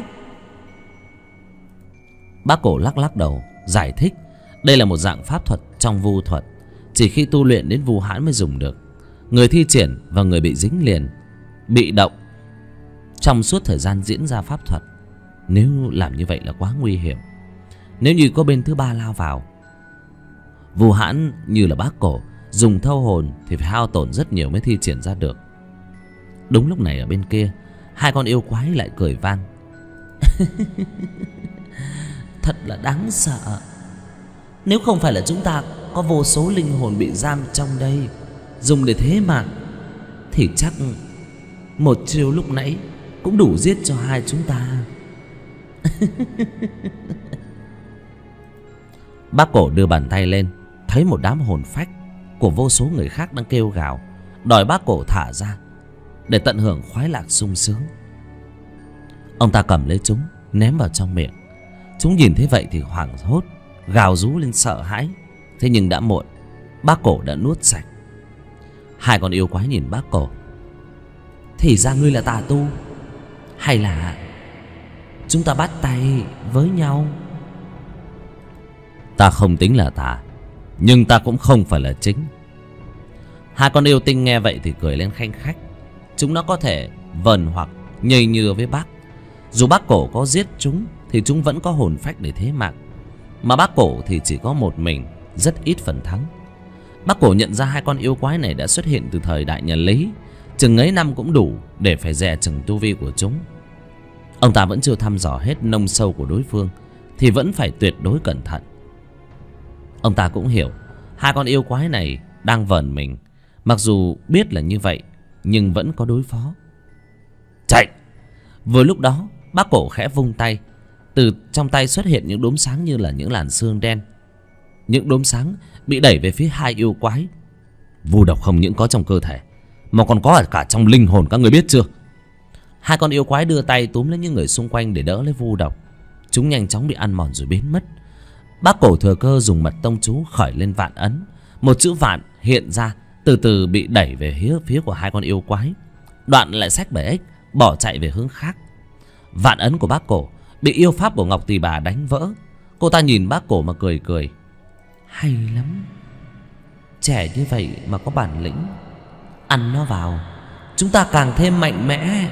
Bác Cổ lắc lắc đầu giải thích đây là một dạng pháp thuật trong vu thuật, chỉ khi tu luyện đến vu hãn mới dùng được. Người thi triển và người bị dính liền bị động trong suốt thời gian diễn ra pháp thuật. Nếu làm như vậy là quá nguy hiểm. Nếu như có bên thứ ba lao vào, vu hãn như là bác Cổ dùng thâu hồn thì phải hao tổn rất nhiều mới thi triển ra được. Đúng lúc này ở bên kia, hai con yêu quái lại cười vang. Thật là đáng sợ. Nếu không phải là chúng ta có vô số linh hồn bị giam trong đây dùng để thế mạng, thì chắc một chiêu lúc nãy cũng đủ giết cho hai chúng ta. Bác Cổ đưa bàn tay lên, thấy một đám hồn phách của vô số người khác đang kêu gào đòi bác Cổ thả ra để tận hưởng khoái lạc sung sướng. Ông ta cầm lấy chúng ném vào trong miệng. Chúng nhìn thấy vậy thì hoảng hốt gào rú lên sợ hãi. Thế nhưng đã muộn, bác Cổ đã nuốt sạch. Hai con yêu quái nhìn bác Cổ. Thì ra ngươi là tà tu, hay là chúng ta bắt tay với nhau? Ta không tính là tà, nhưng ta cũng không phải là chính. Hai con yêu tinh nghe vậy thì cười lên khanh khách. Chúng nó có thể vờn hoặc nhây nhưa với bác. Dù bác Cổ có giết chúng thì chúng vẫn có hồn phách để thế mạng, mà bác Cổ thì chỉ có một mình, rất ít phần thắng. Bác Cổ nhận ra hai con yêu quái này đã xuất hiện từ thời đại nhà Lý, chừng ấy năm cũng đủ để phải dè chừng tu vi của chúng. Ông ta vẫn chưa thăm dò hết nông sâu của đối phương thì vẫn phải tuyệt đối cẩn thận. Ông ta cũng hiểu hai con yêu quái này đang vờn mình, mặc dù biết là như vậy nhưng vẫn có đối phó. Chạy! Vừa lúc đó bác Cổ khẽ vung tay. Từ trong tay xuất hiện những đốm sáng như là những làn sương đen. Những đốm sáng bị đẩy về phía hai yêu quái. Vu độc không những có trong cơ thể mà còn có cả trong linh hồn, các người biết chưa? Hai con yêu quái đưa tay túm lấy những người xung quanh để đỡ lấy vu độc. Chúng nhanh chóng bị ăn mòn rồi biến mất. Bác Cổ thừa cơ dùng mật tông chú khởi lên vạn ấn. Một chữ vạn hiện ra, từ từ bị đẩy về phía của hai con yêu quái. Đoạn lại xách bầy ếch bỏ chạy về hướng khác. Vạn ấn của bác Cổ bị yêu pháp của Ngọc Tỳ Bà đánh vỡ. Cô ta nhìn bác Cổ mà cười cười. Hay lắm, trẻ như vậy mà có bản lĩnh. Ăn nó vào, chúng ta càng thêm mạnh mẽ.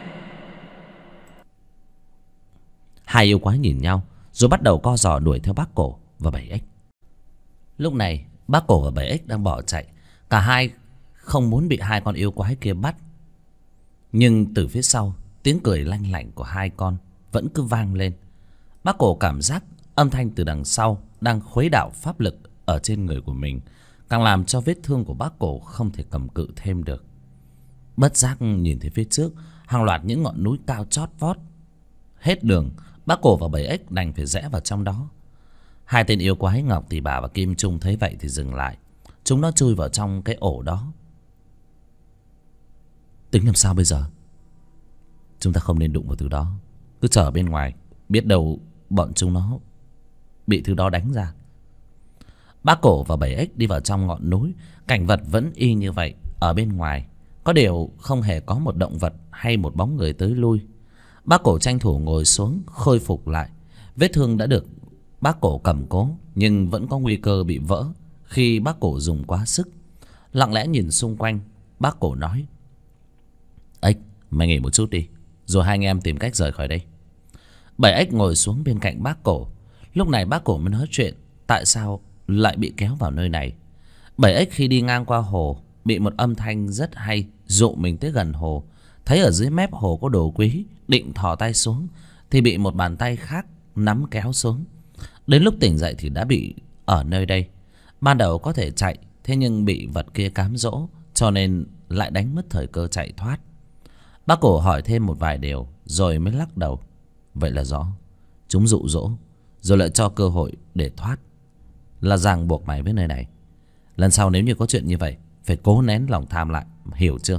Hai yêu quái nhìn nhau rồi bắt đầu co giò đuổi theo bác Cổ và bầy ếch. Lúc này bác Cổ và bầy ếch đang bỏ chạy. Cả hai không muốn bị hai con yêu quái kia bắt. Nhưng từ phía sau, tiếng cười lanh lảnh của hai con vẫn cứ vang lên. Bác Cổ cảm giác âm thanh từ đằng sau đang khuấy đảo pháp lực ở trên người của mình, càng làm cho vết thương của bác Cổ không thể cầm cự thêm được. Bất giác nhìn thấy phía trước hàng loạt những ngọn núi cao chót vót. Hết đường, bác Cổ và bầy ếch đành phải rẽ vào trong đó. Hai tên yêu quái Ngọc Tỳ Bà và Kim Trung thấy vậy thì dừng lại. Chúng nó chui vào trong cái ổ đó Tính làm sao bây giờ? Chúng ta không nên đụng vào thứ đó, cứ chờ ở bên ngoài, biết đâu bọn chúng nó bị thứ đó đánh ra. Bác Cổ và 7X đi vào trong ngọn núi. Cảnh vật vẫn y như vậy. Ở bên ngoài có điều không hề có một động vật hay một bóng người tới lui. Bác Cổ tranh thủ ngồi xuống khôi phục lại. Vết thương đã được bác Cổ cầm cố, nhưng vẫn có nguy cơ bị vỡ khi bác Cổ dùng quá sức. Lặng lẽ nhìn xung quanh, bác Cổ nói: Ếch, mày nghỉ một chút đi, rồi hai anh em tìm cách rời khỏi đây. 7X ngồi xuống bên cạnh bác Cổ. Lúc này bác Cổ mới nói chuyện tại sao lại bị kéo vào nơi này. 7X khi đi ngang qua hồ, bị một âm thanh rất hay dụ mình tới gần hồ. Thấy ở dưới mép hồ có đồ quý, định thò tay xuống thì bị một bàn tay khác nắm kéo xuống. Đến lúc tỉnh dậy thì đã bị ở nơi đây. Ban đầu có thể chạy, thế nhưng bị vật kia cám dỗ, cho nên lại đánh mất thời cơ chạy thoát. Bác Cổ hỏi thêm một vài điều rồi mới lắc đầu. Vậy là rõ, chúng dụ dỗ rồi lại cho cơ hội để thoát, là ràng buộc mày với nơi này. Lần sau nếu như có chuyện như vậy, phải cố nén lòng tham lại, hiểu chưa?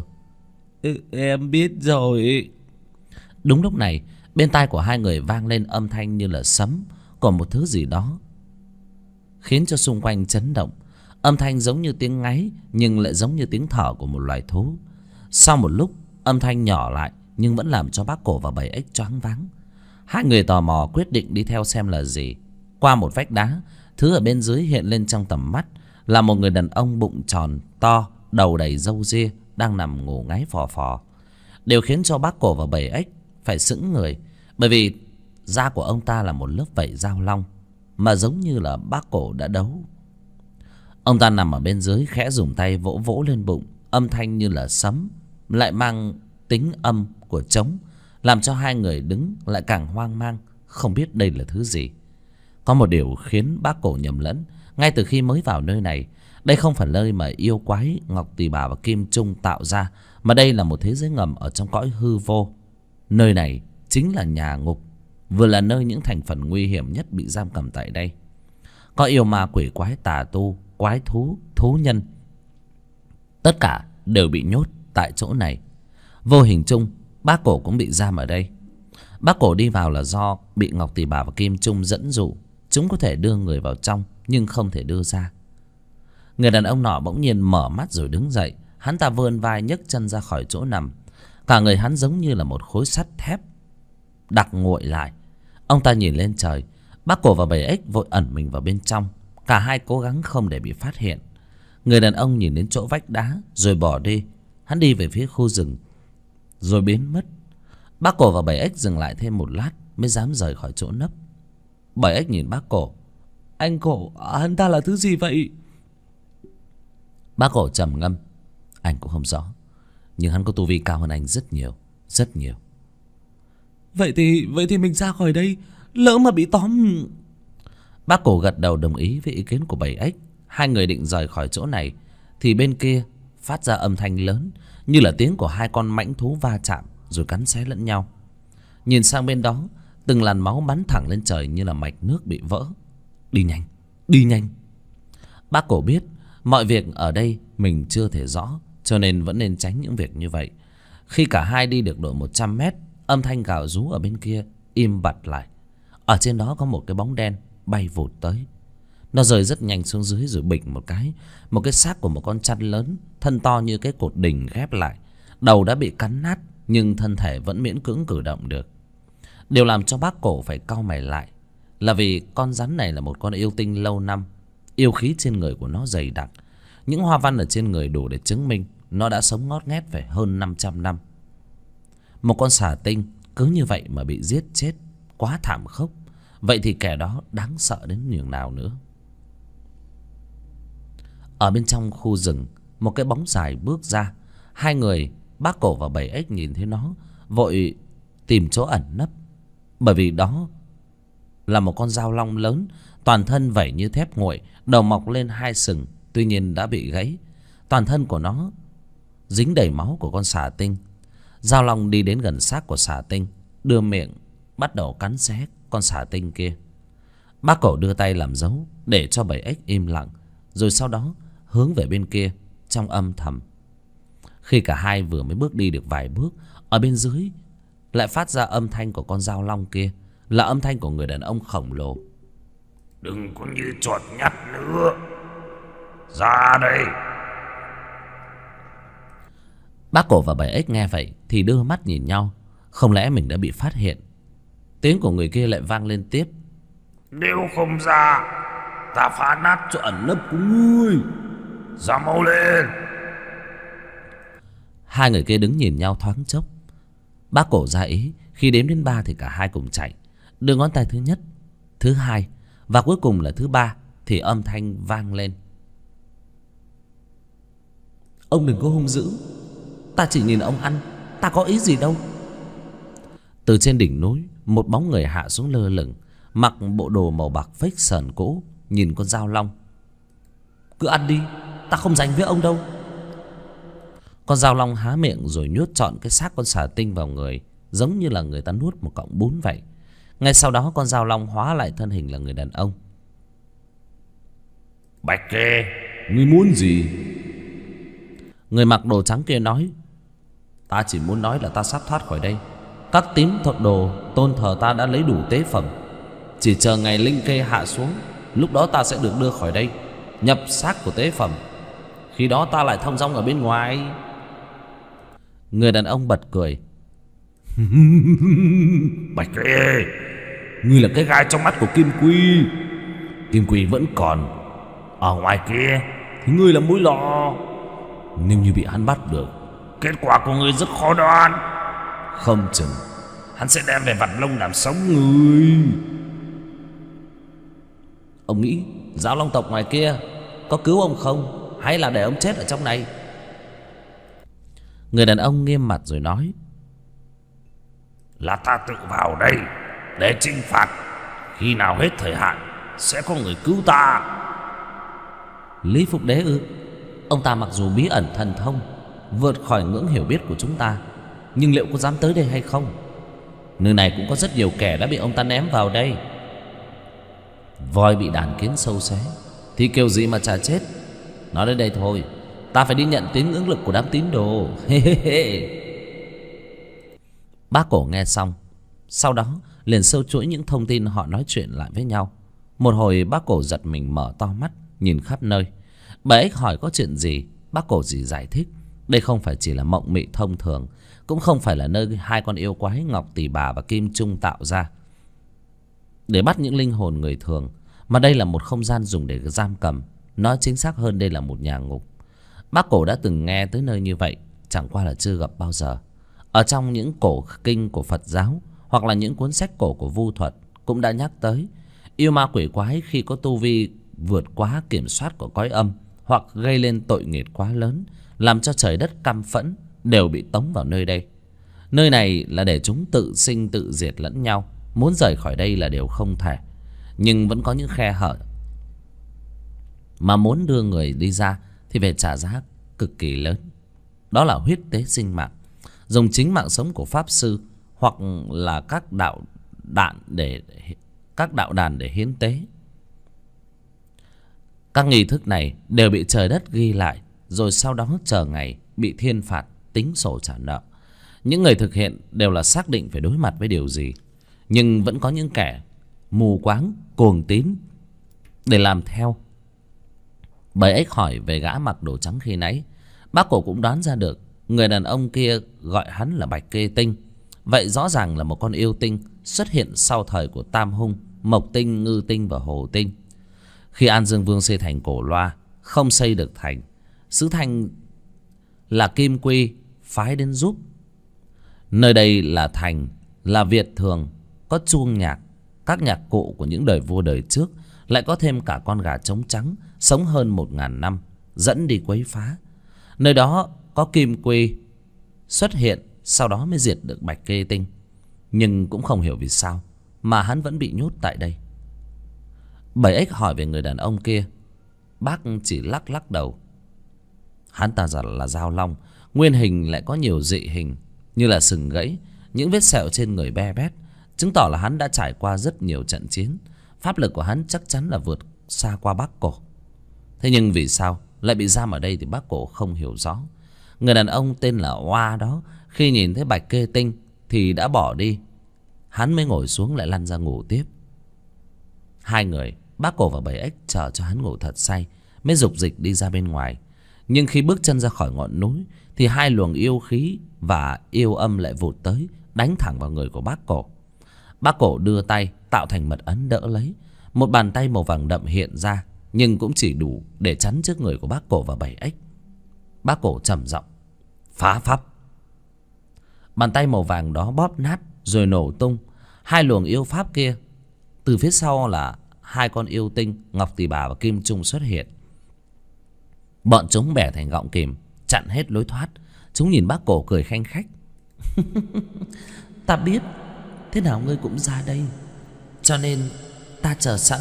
Em biết rồi.
Đúng lúc này, bên tai của hai người vang lên âm thanh như là sấm, còn một thứ gì đó khiến cho xung quanh chấn động. Âm thanh giống như tiếng ngáy, nhưng lại giống như tiếng thở của một loài thú. Sau một lúc, âm thanh nhỏ lại, nhưng vẫn làm cho bác Cổ và 7X choáng váng. Hai người tò mò quyết định đi theo xem là gì. Qua một vách đá, thứ ở bên dưới hiện lên trong tầm mắt là một người đàn ông bụng tròn to, đầu đầy râu ria, đang nằm ngủ ngáy phò phò. Điều khiến cho bác Cổ và 7X phải sững người, bởi vì da của ông ta là một lớp vảy dao long, mà giống như là bác Cổ đã đấu. Ông ta nằm ở bên dưới, khẽ dùng tay vỗ vỗ lên bụng, âm thanh như là sấm, lại mang tính âm của trống, làm cho hai người đứng lại càng hoang mang, không biết đây là thứ gì. Có một điều khiến bác Cổ nhầm lẫn. Ngay từ khi mới vào nơi này, đây không phải nơi mà yêu quái Ngọc Tỳ Bà và Kim Trung tạo ra, mà đây là một thế giới ngầm ở trong cõi hư vô. Nơi này chính là nhà ngục, vừa là nơi những thành phần nguy hiểm nhất bị giam cầm tại đây. Có yêu ma quỷ quái, tà tu, quái thú, thú nhân, tất cả đều bị nhốt tại chỗ này. Vô hình chung, bác Cổ cũng bị giam ở đây. Bác Cổ đi vào là do bị Ngọc Tỳ Bà và Kim Trung dẫn dụ. Chúng có thể đưa người vào trong, nhưng không thể đưa ra. Người đàn ông nọ bỗng nhiên mở mắt rồi đứng dậy. Hắn ta vươn vai nhấc chân ra khỏi chỗ nằm. Cả người hắn giống như là một khối sắt thép đặc nguội lại. Ông ta nhìn lên trời. Bác Cổ và 7X vội ẩn mình vào bên trong. Cả hai cố gắng không để bị phát hiện. Người đàn ông nhìn đến chỗ vách đá rồi bỏ đi. Hắn đi về phía khu rừng rồi biến mất. Bác Cổ và 7X dừng lại thêm một lát mới dám rời khỏi chỗ nấp. 7X nhìn bác Cổ.
Anh Cổ, hắn ta là thứ gì vậy?
Bác Cổ trầm ngâm. Anh cũng không rõ, nhưng hắn có tu vi cao hơn anh rất nhiều, rất nhiều.
Vậy thì mình ra khỏi đây, lỡ mà bị tóm.
Bác Cổ gật đầu đồng ý với ý kiến của 7X. Hai người định rời khỏi chỗ này thì bên kia phát ra âm thanh lớn, như là tiếng của hai con mãnh thú va chạm rồi cắn xé lẫn nhau. Nhìn sang bên đó, từng làn máu bắn thẳng lên trời như là mạch nước bị vỡ. Đi nhanh, đi nhanh. Bác Cổ biết mọi việc ở đây mình chưa thể rõ, cho nên vẫn nên tránh những việc như vậy. Khi cả hai đi được độ 100 mét, âm thanh gào rú ở bên kia im bặt lại. Ở trên đó có một cái bóng đen bay vụt tới. Nó rơi rất nhanh xuống dưới rồi bịch một cái. Một cái xác của một con chăn lớn, thân to như cái cột đình ghép lại. Đầu đã bị cắn nát, nhưng thân thể vẫn miễn cưỡng cử động được. Điều làm cho bác Cổ phải cau mày lại là vì con rắn này là một con yêu tinh lâu năm. Yêu khí trên người của nó dày đặc. Những hoa văn ở trên người đủ để chứng minh nó đã sống ngót nghét phải hơn 500 năm. Một con xà tinh cứ như vậy mà bị giết chết, quá thảm khốc. Vậy thì kẻ đó đáng sợ đến nhường nào nữa. Ở bên trong khu rừng, một cái bóng dài bước ra. Hai người, bác Cổ và 7X nhìn thấy nó, vội tìm chỗ ẩn nấp. Bởi vì đó là một con dao long lớn, toàn thân vảy như thép nguội, đầu mọc lên hai sừng, tuy nhiên đã bị gãy. Toàn thân của nó dính đầy máu của con xà tinh. Dao long đi đến gần xác của xà tinh, đưa miệng bắt đầu cắn xé con xà tinh kia. Bác Cổ đưa tay làm dấu để cho 7X im lặng, rồi sau đó hướng về bên kia trong âm thầm. Khi cả hai vừa mới bước đi được vài bước, ở bên dưới lại phát ra âm thanh của con dao long kia, là âm thanh của người đàn ông khổng lồ.
Đừng có như chuột nhắt nữa, ra đây.
Bác Cổ và Bảy Ếch nghe vậy thì đưa mắt nhìn nhau. Không lẽ mình đã bị phát hiện? Tiếng của người kia lại vang lên tiếp.
Nếu không ra, ta phá nát chỗ ẩn nấp của ngươi. Ra mau lên.
Hai người kia đứng nhìn nhau thoáng chốc. Bác Cổ ra ý, khi đếm đến 3 thì cả hai cùng chạy. Đưa ngón tay thứ nhất, thứ hai và cuối cùng là thứ 3 thì âm thanh vang lên. Ông đừng có hung dữ, ta chỉ nhìn ông ăn, ta có ý gì đâu. Từ trên đỉnh núi, một bóng người hạ xuống lơ lửng, mặc bộ đồ màu bạc phếch sờn cũ, nhìn con dao long. Cứ ăn đi, ta không giành với ông đâu. Con dao long há miệng rồi nuốt trọn cái xác con xà tinh vào người, giống như là người ta nuốt một cọng bún vậy. Ngay sau đó con dao long hóa lại thân hình là người đàn ông.
Bạch Kê, ngươi muốn gì?
Người mặc đồ trắng kia nói. Ta chỉ muốn nói là ta sắp thoát khỏi đây. Các tín đồ tôn thờ ta đã lấy đủ tế phẩm, chỉ chờ ngày linh kê hạ xuống, lúc đó ta sẽ được đưa khỏi đây, nhập xác của tế phẩm. Khi đó ta lại thong dong ở bên ngoài. Người đàn ông bật cười.
Bạch Kê, ngươi là cái gai trong mắt của Kim Quy. Kim Quy vẫn còn ở ngoài kia thì ngươi là mũi lọ. Nếu như bị hắn bắt được, kết quả của ngươi rất khó đoán. Không chừng hắn sẽ đem về vặt lông làm sống ngươi.
Ông nghĩ giáo long tộc ngoài kia có cứu ông không, hay là để ông chết ở trong này? Người đàn ông nghiêm mặt rồi nói.
Là ta tự vào đây để trừng phạt. Khi nào hết thời hạn sẽ có người cứu ta.
Lý Phục Đế ư? Ông ta mặc dù bí ẩn thần thông, vượt khỏi ngưỡng hiểu biết của chúng ta, nhưng liệu có dám tới đây hay không? Nơi này cũng có rất nhiều kẻ đã bị ông ta ném vào đây. Voi bị đàn kiến sâu xé thì kiểu gì mà chả chết. Nói đến đây thôi, ta phải đi nhận tín ngưỡng lực của đám tín đồ. Bác Cổ nghe xong, sau đó liền sâu chuỗi những thông tin họ nói chuyện lại với nhau. Một hồi bác Cổ giật mình mở to mắt nhìn khắp nơi. Bà Ếch hỏi có chuyện gì, bác Cổ chỉ giải thích đây không phải chỉ là mộng mị thông thường, cũng không phải là nơi hai con yêu quái Ngọc Tỷ Bà và Kim Trung tạo ra để bắt những linh hồn người thường, mà đây là một không gian dùng để giam cầm. Nói chính xác hơn, đây là một nhà ngục. Bác Cổ đã từng nghe tới nơi như vậy, chẳng qua là chưa gặp bao giờ. Ở trong những cổ kinh của Phật giáo hoặc là những cuốn sách cổ của Vu thuật cũng đã nhắc tới yêu ma quỷ quái khi có tu vi vượt quá kiểm soát của cõi âm, hoặc gây lên tội nghiệp quá lớn, làm cho trời đất căm phẫn, đều bị tống vào nơi đây. Nơi này là để chúng tự sinh tự diệt lẫn nhau, muốn rời khỏi đây là điều không thể. Nhưng vẫn có những khe hở, mà muốn đưa người đi ra thì phải trả giá cực kỳ lớn. Đó là huyết tế sinh mạng, dùng chính mạng sống của pháp sư hoặc là các đạo đàn để hiến tế. Các nghi thức này đều bị trời đất ghi lại, rồi sau đó chờ ngày bị thiên phạt tính sổ trả nợ. Những người thực hiện đều là xác định phải đối mặt với điều gì, nhưng vẫn có những kẻ mù quáng cuồng tín để làm theo. Bởi Ếch hỏi về gã mặc đồ trắng khi nãy, bác Cổ cũng đoán ra được người đàn ông kia gọi hắn là Bạch Kê Tinh. Vậy rõ ràng là một con yêu tinh xuất hiện sau thời của Tam Hung, Mộc Tinh, Ngư Tinh và Hồ Tinh. Khi An Dương Vương xây thành Cổ Loa không xây được thành, sứ thanh là Kim Quy phái đến giúp. Nơi đây là thành, là Việt thường, có chuông nhạc, các nhạc cụ của những đời vua đời trước, lại có thêm cả con gà trống trắng sống hơn 1000 năm dẫn đi quấy phá. Nơi đó có Kim Quy xuất hiện, sau đó mới diệt được Bạch Kê Tinh. Nhưng cũng không hiểu vì sao mà hắn vẫn bị nhốt tại đây. Bảy Ếch hỏi về người đàn ông kia, bác chỉ lắc lắc đầu. Hắn ta là Dao Long, nguyên hình lại có nhiều dị hình như là sừng gãy, những vết sẹo trên người be bét, chứng tỏ là hắn đã trải qua rất nhiều trận chiến. Pháp lực của hắn chắc chắn là vượt xa qua bác Cổ. Thế nhưng vì sao lại bị giam ở đây thì bác Cổ không hiểu rõ. Người đàn ông tên là Oa đó, khi nhìn thấy Bạch Kê Tinh thì đã bỏ đi. Hắn mới ngồi xuống lại lăn ra ngủ tiếp. Hai người, Bác Cổ và Bảy Ếch, chờ cho hắn ngủ thật say mới dục dịch đi ra bên ngoài. Nhưng khi bước chân ra khỏi ngọn núi thì hai luồng yêu khí và yêu âm lại vụt tới, đánh thẳng vào người của Bác Cổ. Bác Cổ đưa tay tạo thành mật ấn đỡ lấy. Một bàn tay màu vàng đậm hiện ra, nhưng cũng chỉ đủ để chắn trước người của Bác Cổ và Bảy Ếch. Bác Cổ trầm giọng: phá pháp. Bàn tay màu vàng đó bóp nát rồi nổ tung. Hai luồng yêu pháp kia, từ phía sau là hai con yêu tinh Ngọc Tỳ Bà và Kim Trung xuất hiện. Bọn chúng bẻ thành gọng kìm, chặn hết lối thoát. Chúng nhìn Bác Cổ cười khanh khách. Ta biết thế nào ngươi cũng ra đây, cho nên ta chờ sẵn.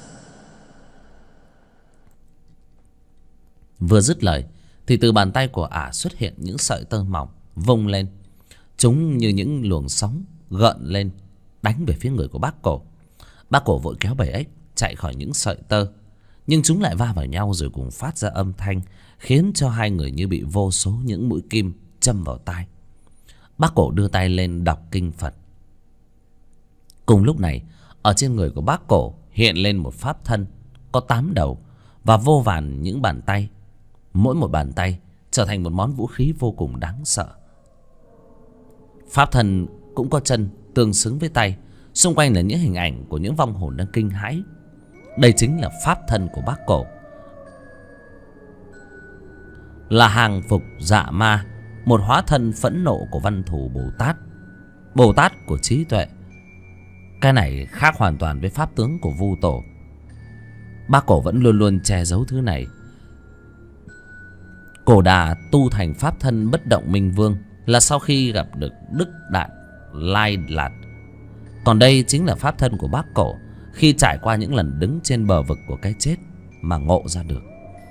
Vừa dứt lời thì từ bàn tay của ả xuất hiện những sợi tơ mỏng vung lên. Chúng như những luồng sóng gợn lên, đánh về phía người của Bác Cổ. Bác Cổ vội kéo Bảy Ếch chạy khỏi những sợi tơ, nhưng chúng lại va vào nhau rồi cùng phát ra âm thanh, khiến cho hai người như bị vô số những mũi kim châm vào tai. Bác Cổ đưa tay lên đọc kinh Phật. Cùng lúc này, ở trên người của Bác Cổ hiện lên một pháp thân có 8 đầu và vô vàn những bàn tay. Mỗi một bàn tay trở thành một món vũ khí vô cùng đáng sợ. Pháp thân cũng có chân tương xứng với tay. Xung quanh là những hình ảnh của những vong hồn đang kinh hãi. Đây chính là pháp thân của Bác Cổ, là hàng phục dạ ma, một hóa thân phẫn nộ của Văn Thù Bồ Tát, Bồ Tát của trí tuệ. Cái này khác hoàn toàn với pháp tướng của Vu Tổ. Bác Cổ vẫn luôn luôn che giấu thứ này. Cổ Đà tu thành pháp thân Bất Động Minh Vương là sau khi gặp được Đức Đại Lai Lạt. Còn đây chính là pháp thân của Bác Cổ khi trải qua những lần đứng trên bờ vực của cái chết mà ngộ ra được.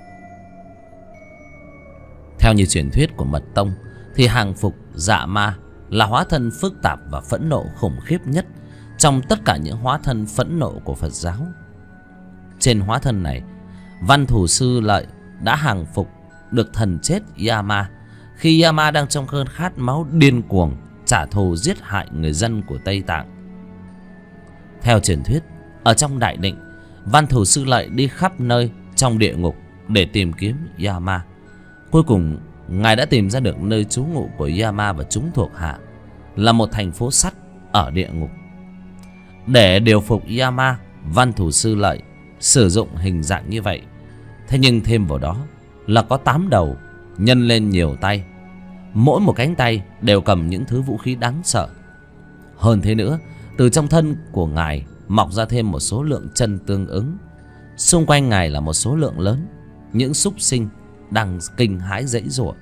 Theo như truyền thuyết của Mật Tông thì hàng phục dạ ma là hóa thân phức tạp và phẫn nộ khủng khiếp nhất trong tất cả những hóa thân phẫn nộ của Phật giáo. Trên hóa thân này, Văn Thù Sư Lợi đã hàng phục được thần chết Yama khi Yama đang trong cơn khát máu điên cuồng trả thù giết hại người dân của Tây Tạng. Theo truyền thuyết, ở trong Đại Định, Văn Thù Sư Lợi đi khắp nơi trong địa ngục để tìm kiếm Yama. Cuối cùng, ngài đã tìm ra được nơi trú ngụ của Yama và chúng thuộc hạ, là một thành phố sắt ở địa ngục. Để điều phục Yama, Văn Thù Sư Lợi sử dụng hình dạng như vậy. Thế nhưng thêm vào đó là có 8 đầu nhân lên nhiều tay. Mỗi một cánh tay đều cầm những thứ vũ khí đáng sợ. Hơn thế nữa, từ trong thân của ngài mọc ra thêm một số lượng chân tương ứng. Xung quanh ngài là một số lượng lớn những súc sinh đang kinh hãi giãy giụa.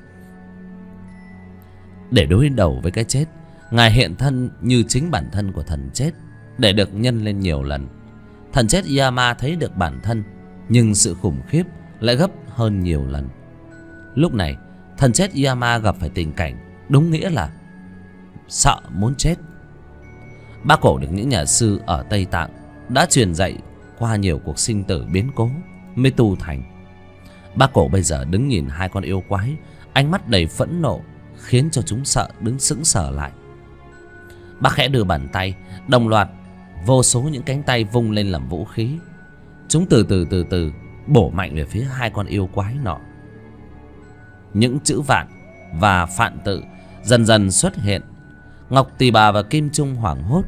Để đối đầu với cái chết, ngài hiện thân như chính bản thân của thần chết để được nhân lên nhiều lần. Thần chết Yama thấy được bản thân, nhưng sự khủng khiếp lại gấp hơn nhiều lần. Lúc này, thần chết Yama gặp phải tình cảnh đúng nghĩa là sợ muốn chết. Bác Cổ được những nhà sư ở Tây Tạng đã truyền dạy qua nhiều cuộc sinh tử biến cố mới tu thành. Bác Cổ bây giờ đứng nhìn hai con yêu quái, ánh mắt đầy phẫn nộ, khiến cho chúng sợ đứng sững sờ lại. Bác khẽ đưa bàn tay, đồng loạt vô số những cánh tay vung lên làm vũ khí. Chúng từ từ bổ mạnh về phía hai con yêu quái nọ. Những chữ vạn và phạn tự dần dần xuất hiện. Ngọc Tỳ Bà và Kim Trung hoảng hốt.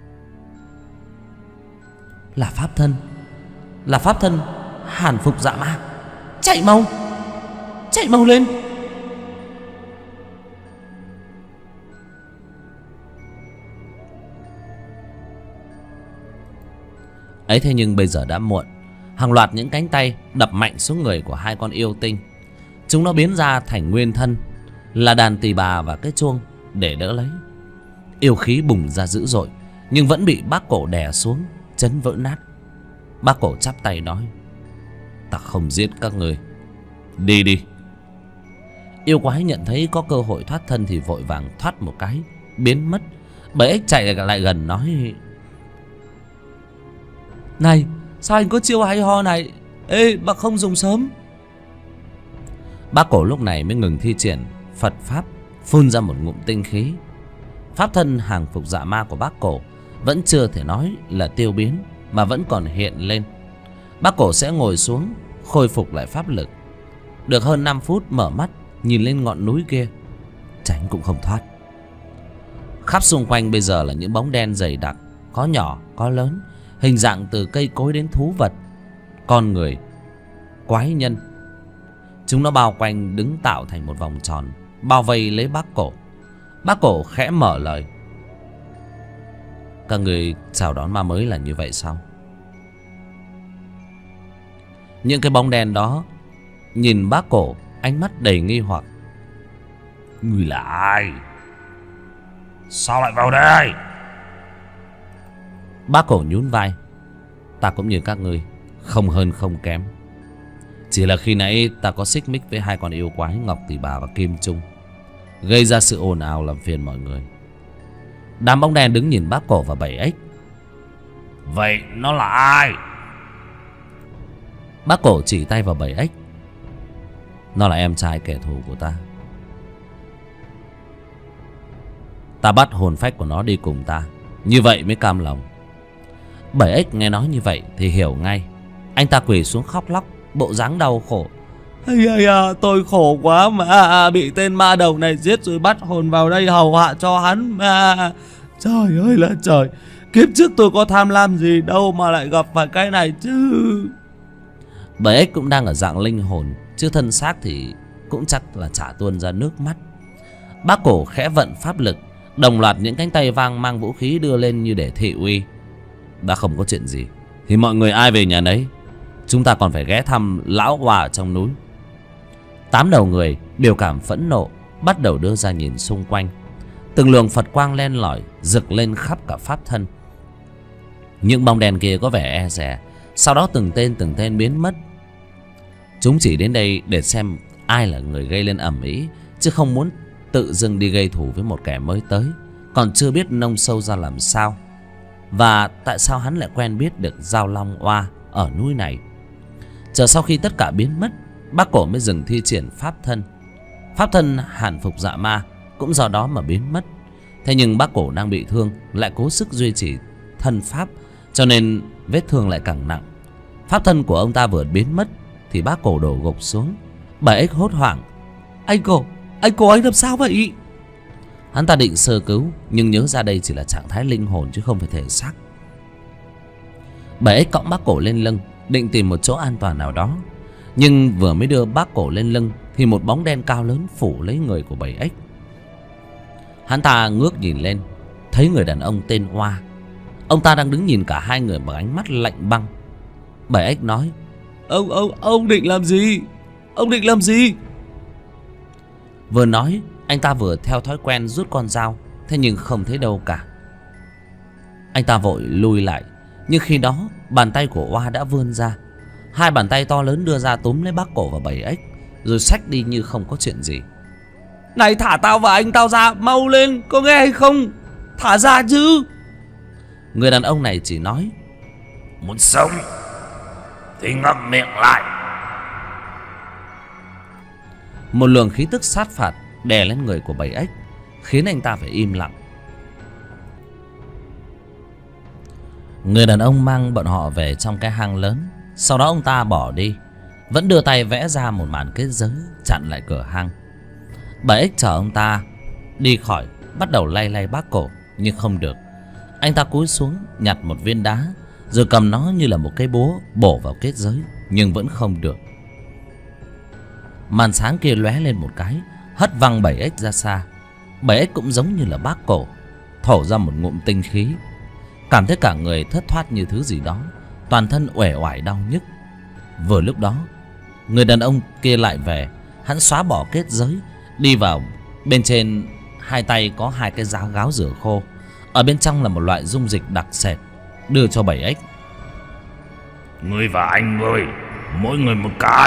Là pháp thân, là pháp thân hàn phục dạ ma. Chạy mau lên. Ấy thế nhưng bây giờ đã muộn. Hàng loạt những cánh tay đập mạnh xuống người của hai con yêu tinh. Chúng nó biến ra thành nguyên thân là đàn tỳ bà và cái chuông để đỡ lấy. Yêu khí bùng ra dữ dội, nhưng vẫn bị Bác Cổ đè xuống, chấn vỡ nát. Bác Cổ chắp tay nói: ta không giết các người, đi đi. Yêu quái nhận thấy có cơ hội thoát thân thì vội vàng thoát một cái, biến mất. Bảy Ếch chạy lại gần nói: này, sao anh có chiêu hay ho này? Ê, mà không dùng sớm. Bác Cổ lúc này mới ngừng thi triển Phật pháp, phun ra một ngụm tinh khí. Pháp thân hàng phục dạ ma của bác Cổ vẫn chưa thể nói là tiêu biến, mà vẫn còn hiện lên. Bác Cổ sẽ ngồi xuống khôi phục lại pháp lực. Được hơn 5 phút mở mắt nhìn lên ngọn núi kia, tránh cũng không thoát. Khắp xung quanh bây giờ là những bóng đen dày đặc, có nhỏ có lớn, hình dạng từ cây cối đến thú vật, con người, quái nhân. Chúng nó bao quanh đứng tạo thành một vòng tròn, bao vây lấy bác Cổ. Bác Cổ khẽ mở lời: các người chào đón ma mới là như vậy sao? Những cái bóng đen đó nhìn bác Cổ, ánh mắt đầy nghi hoặc.
Người là ai? Sao lại vào đây?
Bác Cổ nhún vai: ta cũng như các ngươi, không hơn không kém. Chỉ là khi nãy ta có xích mích với hai con yêu quái Ngọc Tỷ Bà và Kim Trung, gây ra sự ồn ào làm phiền mọi người. Đám bóng đen đứng nhìn bác Cổ và 7X.
Vậy nó là ai?
Bác Cổ chỉ tay vào 7X. Nó là em trai kẻ thù của ta. Ta bắt hồn phách của nó đi cùng ta, như vậy mới cam lòng. 7X nghe nói như vậy thì hiểu ngay. Anh ta quỳ xuống khóc lóc, bộ dáng đau khổ. Tôi khổ quá mà, bị tên ma đầu này giết rồi bắt hồn vào đây hầu hạ cho hắn mà. Trời ơi là trời, kiếp trước tôi có tham lam gì đâu mà lại gặp phải cái này chứ. 7X cũng đang ở dạng linh hồn, chứ thân xác thì cũng chắc là chả tuôn ra nước mắt. Bác Cổ khẽ vận pháp lực, đồng loạt những cánh tay vang mang vũ khí đưa lên như để thị uy. Đã không có chuyện gì thì mọi người ai về nhà nấy, chúng ta còn phải ghé thăm lão Hòa ở trong núi. 8 đầu người biểu cảm phẫn nộ, bắt đầu đưa ra nhìn xung quanh. Từng luồng Phật quang len lỏi rực lên khắp cả pháp thân. Những bóng đèn kia có vẻ e dè, sau đó từng tên biến mất. Chúng chỉ đến đây để xem ai là người gây lên ầm ĩ, chứ không muốn tự dưng đi gây thù với một kẻ mới tới, còn chưa biết nông sâu ra làm sao, và tại sao hắn lại quen biết được Giao Long Oa ở núi này. Chờ sau khi tất cả biến mất, bác Cổ mới dừng thi triển pháp thân. Pháp thân hàn phục dạ ma cũng do đó mà biến mất. Thế nhưng bác Cổ đang bị thương, lại cố sức duy trì thân pháp, cho nên vết thương lại càng nặng. Pháp thân của ông ta vừa biến mất thì bác Cổ đổ gục xuống. 7X hốt hoảng: anh Cổ anh làm sao vậy? Hắn ta định sơ cứu, nhưng nhớ ra đây chỉ là trạng thái linh hồn chứ không phải thể xác. 7X cõng bác Cổ lên lưng, định tìm một chỗ an toàn nào đó. Nhưng vừa mới đưa bác Cổ lên lưng thì một bóng đen cao lớn phủ lấy người của 7X. Hắn ta ngước nhìn lên, thấy người đàn ông tên Hoa. Ông ta đang đứng nhìn cả hai người bằng ánh mắt lạnh băng. 7X nói: Ông định làm gì? Ông định làm gì? Vừa nói, anh ta vừa theo thói quen rút con dao, thế nhưng không thấy đâu cả. Anh ta vội lùi lại, nhưng khi đó bàn tay của Oa đã vươn ra. Hai bàn tay to lớn đưa ra túm lấy bác Cổ và 7X, rồi xách đi như không có chuyện gì. Này, thả tao và anh tao ra, mau lên, có nghe hay không? Thả ra chứ. Người đàn ông này chỉ nói:
muốn sống thì ngậm miệng lại.
Một luồng khí tức sát phạt đè lên người của 7X, khiến anh ta phải im lặng. Người đàn ông mang bọn họ về trong cái hang lớn. Sau đó ông ta bỏ đi, vẫn đưa tay vẽ ra một màn kết giới chặn lại cửa hang. 7X chờ ông ta đi khỏi, bắt đầu lay bác Cổ, nhưng không được. Anh ta cúi xuống nhặt một viên đá, rồi cầm nó như là một cái búa bổ vào kết giới, nhưng vẫn không được. Màn sáng kia lóe lên một cái, hất văng 7X ra xa. 7X cũng giống như là bác Cổ, thổ ra một ngụm tinh khí, cảm thấy cả người thất thoát như thứ gì đó, toàn thân uể oải đau nhức. Vừa lúc đó, người đàn ông kia lại về. Hắn xóa bỏ kết giới, đi vào bên trên. Hai tay có hai cái gáo rửa khô, ở bên trong là một loại dung dịch đặc sệt, đưa cho 7X.
Ngươi và anh ngươi, mỗi người một cái.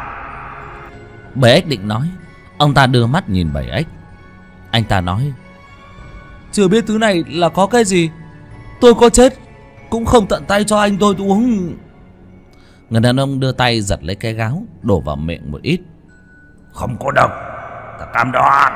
7X định nói, ông ta đưa mắt nhìn 7X. Anh ta nói: chưa biết thứ này là có cái gì, tôi có chết cũng không tận tay cho anh tôi uống. Người đàn ông đưa tay giật lấy cái gáo, đổ vào miệng một ít.
Không có độc, ta cam đoan.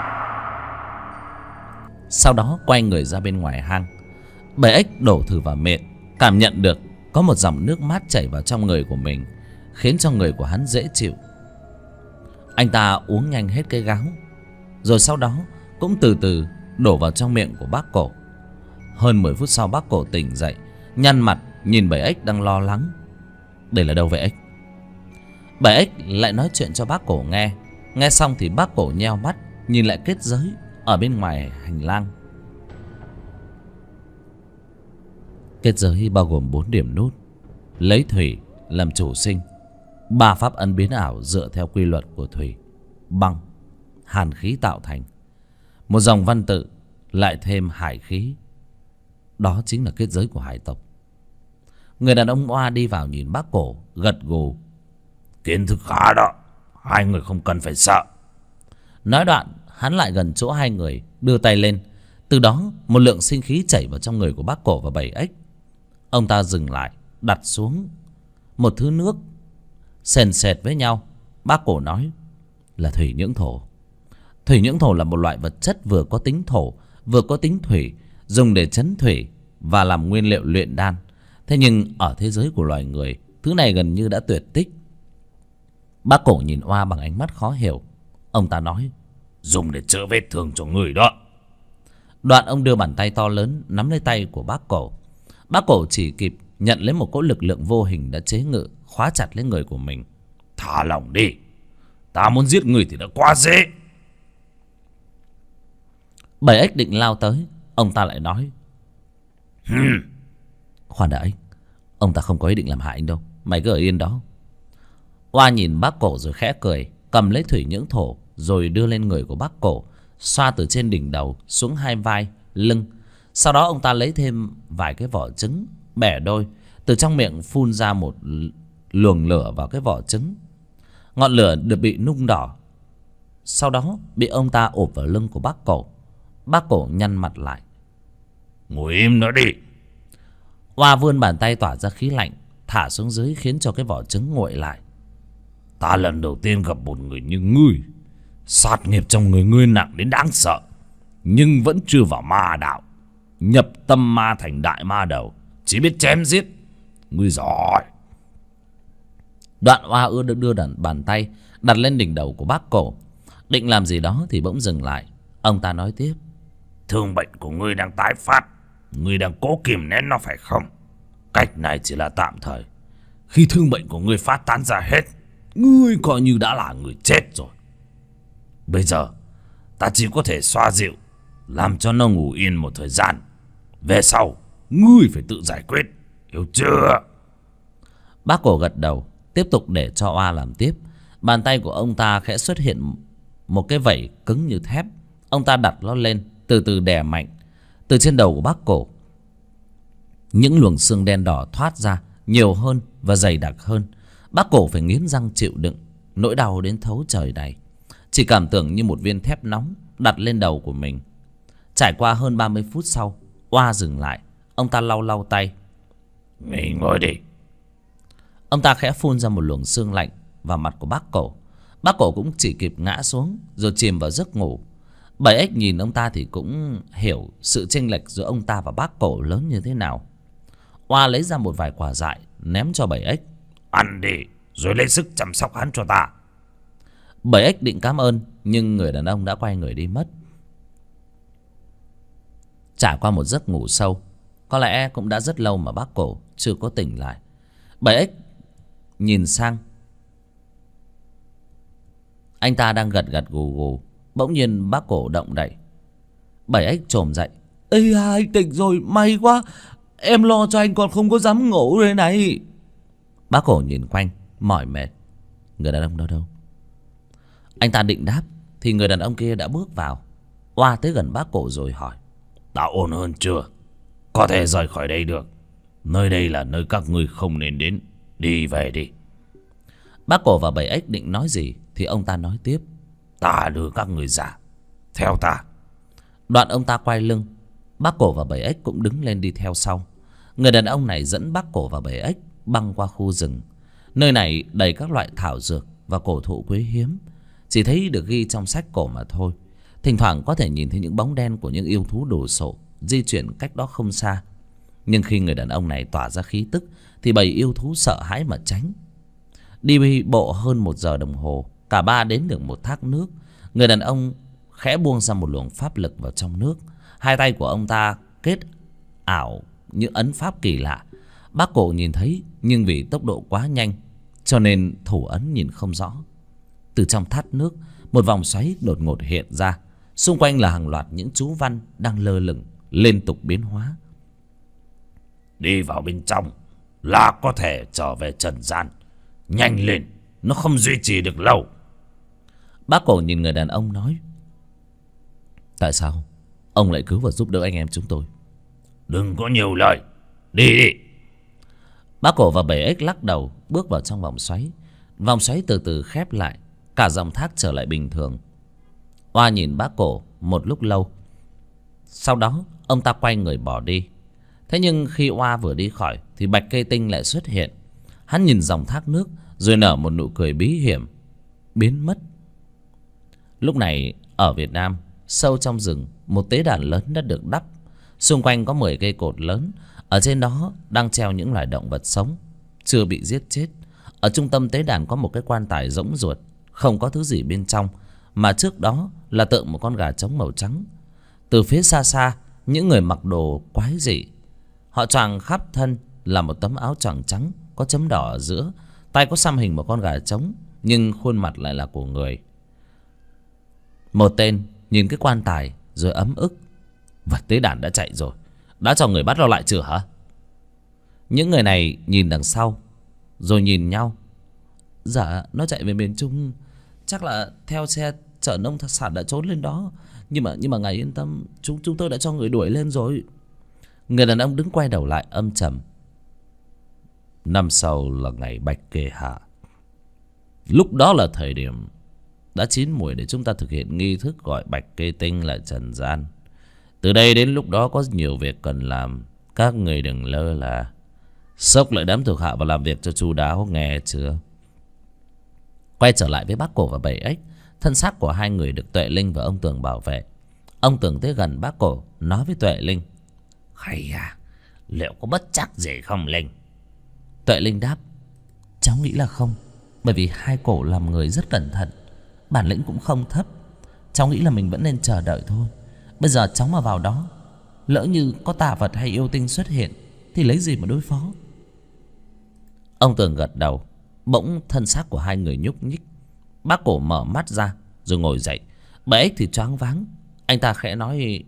Sau đó quay người ra bên ngoài hang. Bảy ếch đổ thử vào miệng, cảm nhận được có một dòng nước mát chảy vào trong người của mình, khiến cho người của hắn dễ chịu. Anh ta uống nhanh hết cái gáo, rồi sau đó cũng từ từ đổ vào trong miệng của bác cổ. Hơn 10 phút sau, bác cổ tỉnh dậy, nhăn mặt nhìn bảy ếch đang lo lắng. Đây là đâu vậy ếch? Bảy ếch lại nói chuyện cho bác cổ nghe. Nghe xong thì bác cổ nheo mắt nhìn lại kết giới ở bên ngoài hành lang. Kết giới bao gồm 4 điểm nút: lấy thủy làm chủ sinh, 3 pháp ấn biến ảo dựa theo quy luật của thủy, băng, hàn khí tạo thành, một dòng văn tự lại thêm hải khí. Đó chính là kết giới của hải tộc. Người đàn ông Oa đi vào nhìn bác cổ, gật gù.
Kiến thức khá đó, hai người không cần phải sợ.
Nói đoạn, hắn lại gần chỗ hai người, đưa tay lên. Từ đó một lượng sinh khí chảy vào trong người của bác cổ và bảy ếch. Ông ta dừng lại, đặt xuống một thứ nước sền sệt với nhau. Bác cổ nói là thủy nhưỡng thổ. Thủy nhưỡng thổ là một loại vật chất vừa có tính thổ vừa có tính thủy, dùng để trấn thủy và làm nguyên liệu luyện đan. Thế nhưng ở thế giới của loài người, thứ này gần như đã tuyệt tích. Bác cổ nhìn Oa bằng ánh mắt khó hiểu. Ông ta nói:
dùng để chữa vết thương cho người đó.
Đoạn ông đưa bàn tay to lớn nắm lấy tay của bác cổ. Bác cổ chỉ kịp nhận lấy một cỗ lực lượng vô hình đã chế ngự, khóa chặt lấy người của mình.
Thả lỏng đi, ta muốn giết người thì đã quá dễ.
Bảy ếch định lao tới, ông ta lại nói: khoan đã ếch, ông ta không có ý định làm hại anh đâu, mày cứ ở yên đó. Oa nhìn bác cổ rồi khẽ cười, cầm lấy thủy nhưỡng thổ rồi đưa lên người của bác cổ, xoa từ trên đỉnh đầu xuống hai vai, lưng. Sau đó ông ta lấy thêm vài cái vỏ trứng, bẻ đôi, từ trong miệng phun ra một luồng lửa vào cái vỏ trứng. Ngọn lửa được bị nung đỏ, sau đó bị ông ta ộp vào lưng của bác cổ. Bác cổ nhăn mặt lại.
Ngồi im nữa đi.
Oa vươn bàn tay tỏa ra khí lạnh, thả xuống dưới khiến cho cái vỏ trứng nguội lại.
Ta lần đầu tiên gặp một người như ngươi. Sát nghiệp trong người ngươi nặng đến đáng sợ, nhưng vẫn chưa vào ma đạo. Nhập tâm ma thành đại ma đầu, chỉ biết chém giết. Ngươi giỏi.
Đoạn Oa đưa bàn tay đặt lên đỉnh đầu của bác cổ, định làm gì đó thì bỗng dừng lại. Ông ta nói tiếp:
thương bệnh của ngươi đang tái phát, ngươi đang cố kìm nén nó phải không? Cách này chỉ là tạm thời. Khi thương bệnh của ngươi phát tán ra hết, ngươi coi như đã là người chết rồi. Bây giờ ta chỉ có thể xoa dịu, làm cho nó ngủ yên một thời gian. Về sau ngươi phải tự giải quyết, hiểu chưa?
Bác cổ gật đầu, tiếp tục để cho Oa làm tiếp. Bàn tay của ông ta khẽ xuất hiện một cái vẩy cứng như thép. Ông ta đặt nó lên, từ từ đè mạnh. Từ trên đầu của bác cổ, những luồng xương đen đỏ thoát ra nhiều hơn và dày đặc hơn. Bác cổ phải nghiến răng chịu đựng nỗi đau đến thấu trời này, chỉ cảm tưởng như một viên thép nóng đặt lên đầu của mình. Trải qua hơn 30 phút sau, Oa dừng lại. Ông ta lau lau tay.
Nghỉ ngơi đi.
Ông ta khẽ phun ra một luồng sương lạnh vào mặt của bác cổ. Bác cổ cũng chỉ kịp ngã xuống rồi chìm vào giấc ngủ. Bảy ếch nhìn ông ta thì cũng hiểu sự chênh lệch giữa ông ta và bác cổ lớn như thế nào. Oa lấy ra một vài quả dại ném cho bảy ếch.
Ăn đi, rồi lấy sức chăm sóc hắn cho ta.
Bảy ếch định cảm ơn, nhưng người đàn ông đã quay người đi mất. Trải qua một giấc ngủ sâu, có lẽ cũng đã rất lâu mà bác cổ chưa có tỉnh lại. Bảy ếch nhìn sang, anh ta đang gật gật gù gù. Bỗng nhiên bác cổ động đậy. Bảy ếch chồm dậy. Ê à, anh tỉnh rồi, may quá. Em lo cho anh còn không có dám ngủ đây này. Bác cổ nhìn quanh, mỏi mệt. Người đàn ông đâu đâu? Anh ta định đáp thì người đàn ông kia đã bước vào. Oa tới gần bác cổ rồi hỏi:
đã ổn hơn chưa? Có thể rời khỏi đây được. Nơi đây là nơi các ngươi không nên đến. Đi về đi.
Bác cổ và bảy ếch định nói gì thì ông ta nói tiếp:
ta đưa các người ra, theo ta.
Đoạn ông ta quay lưng. Bác cổ và bảy ếch cũng đứng lên đi theo sau. Người đàn ông này dẫn bác cổ và bảy ếch băng qua khu rừng. Nơi này đầy các loại thảo dược và cổ thụ quý hiếm. Chỉ chỉ thấy được ghi trong sách cổ mà thôi. Thỉnh thoảng có thể nhìn thấy những bóng đen của những yêu thú đồ sộ di chuyển cách đó không xa. Nhưng khi người đàn ông này tỏa ra khí tức thì bầy yêu thú sợ hãi mà tránh. Đi bộ hơn 1 giờ đồng hồ, cả ba đến được một thác nước. Người đàn ông khẽ buông ra một luồng pháp lực vào trong nước. Hai tay của ông ta kết ảo những ấn pháp kỳ lạ. Bác Cổ nhìn thấy, nhưng vì tốc độ quá nhanh cho nên thủ ấn nhìn không rõ. Từ trong thác nước, một vòng xoáy đột ngột hiện ra. Xung quanh là hàng loạt những chú văn đang lơ lửng, liên tục biến hóa.
Đi vào bên trong là có thể trở về trần gian. Nhanh lên, nó không duy trì được lâu.
Bác Cổ nhìn người đàn ông nói: tại sao ông lại cứu và giúp đỡ anh em chúng tôi?
Đừng có nhiều lời, đi đi.
Bác Cổ và 7X lắc đầu bước vào trong vòng xoáy. Vòng xoáy từ từ khép lại, cả dòng thác trở lại bình thường. Oa nhìn bác Cổ một lúc lâu, sau đó ông ta quay người bỏ đi. Thế nhưng khi Oa vừa đi khỏi thì Bạch Cây Tinh lại xuất hiện. Hắn nhìn dòng thác nước rồi nở một nụ cười bí hiểm, biến mất. Lúc này ở Việt Nam, sâu trong rừng, một tế đàn lớn đã được đắp. Xung quanh có 10 cây cột lớn. Ở trên đó đang treo những loài động vật sống chưa bị giết chết. Ở trung tâm tế đàn có một cái quan tài rỗng ruột, không có thứ gì bên trong, mà trước đó là tượng một con gà trống màu trắng. Từ phía xa xa, những người mặc đồ quái dị, họ choàng khắp thân là một tấm áo choàng trắng có chấm đỏ ở giữa, tay có xăm hình một con gà trống, nhưng khuôn mặt lại là của người. Một tên nhìn cái quan tài rồi ấm ức: vật tế đàn đã chạy rồi, đã cho người bắt nó lại chưa hả? Những người này nhìn đằng sau rồi nhìn nhau: dạ, nó chạy về miền Trung, chắc là theo xe chở nông sản đã trốn lên đó. Nhưng mà ngài yên tâm, chúng tôi đã cho người đuổi lên rồi. Người đàn ông đứng quay đầu lại âm trầm: năm sau là ngày Bạch Kê Hạ. Lúc đó là thời điểm đã chín mùi để chúng ta thực hiện nghi thức gọi Bạch Kê Tinh lại trần gian. Từ đây đến lúc đó có nhiều việc cần làm, các người đừng lơ là. Xốc lại đám thuộc hạ và làm việc cho chu đáo, nghe chưa? Quay trở lại với bác Cổ và 7X, thân xác của hai người được Tuệ Linh và ông Tường bảo vệ. Ông Tường tới gần bác Cổ, nói với Tuệ Linh:
hay à, liệu có bất trắc gì không Linh?
Tuệ Linh đáp: cháu nghĩ là không, bởi vì hai cổ làm người rất cẩn thận, bản lĩnh cũng không thấp. Cháu nghĩ là mình vẫn nên chờ đợi thôi. Bây giờ cháu mà vào đó, lỡ như có tà vật hay yêu tinh xuất hiện thì lấy gì mà đối phó? Ông Tường gật đầu. Bỗng thân xác của hai người nhúc nhích. Bác Cổ mở mắt ra rồi ngồi dậy. 7X thì choáng váng. Anh ta khẽ nói: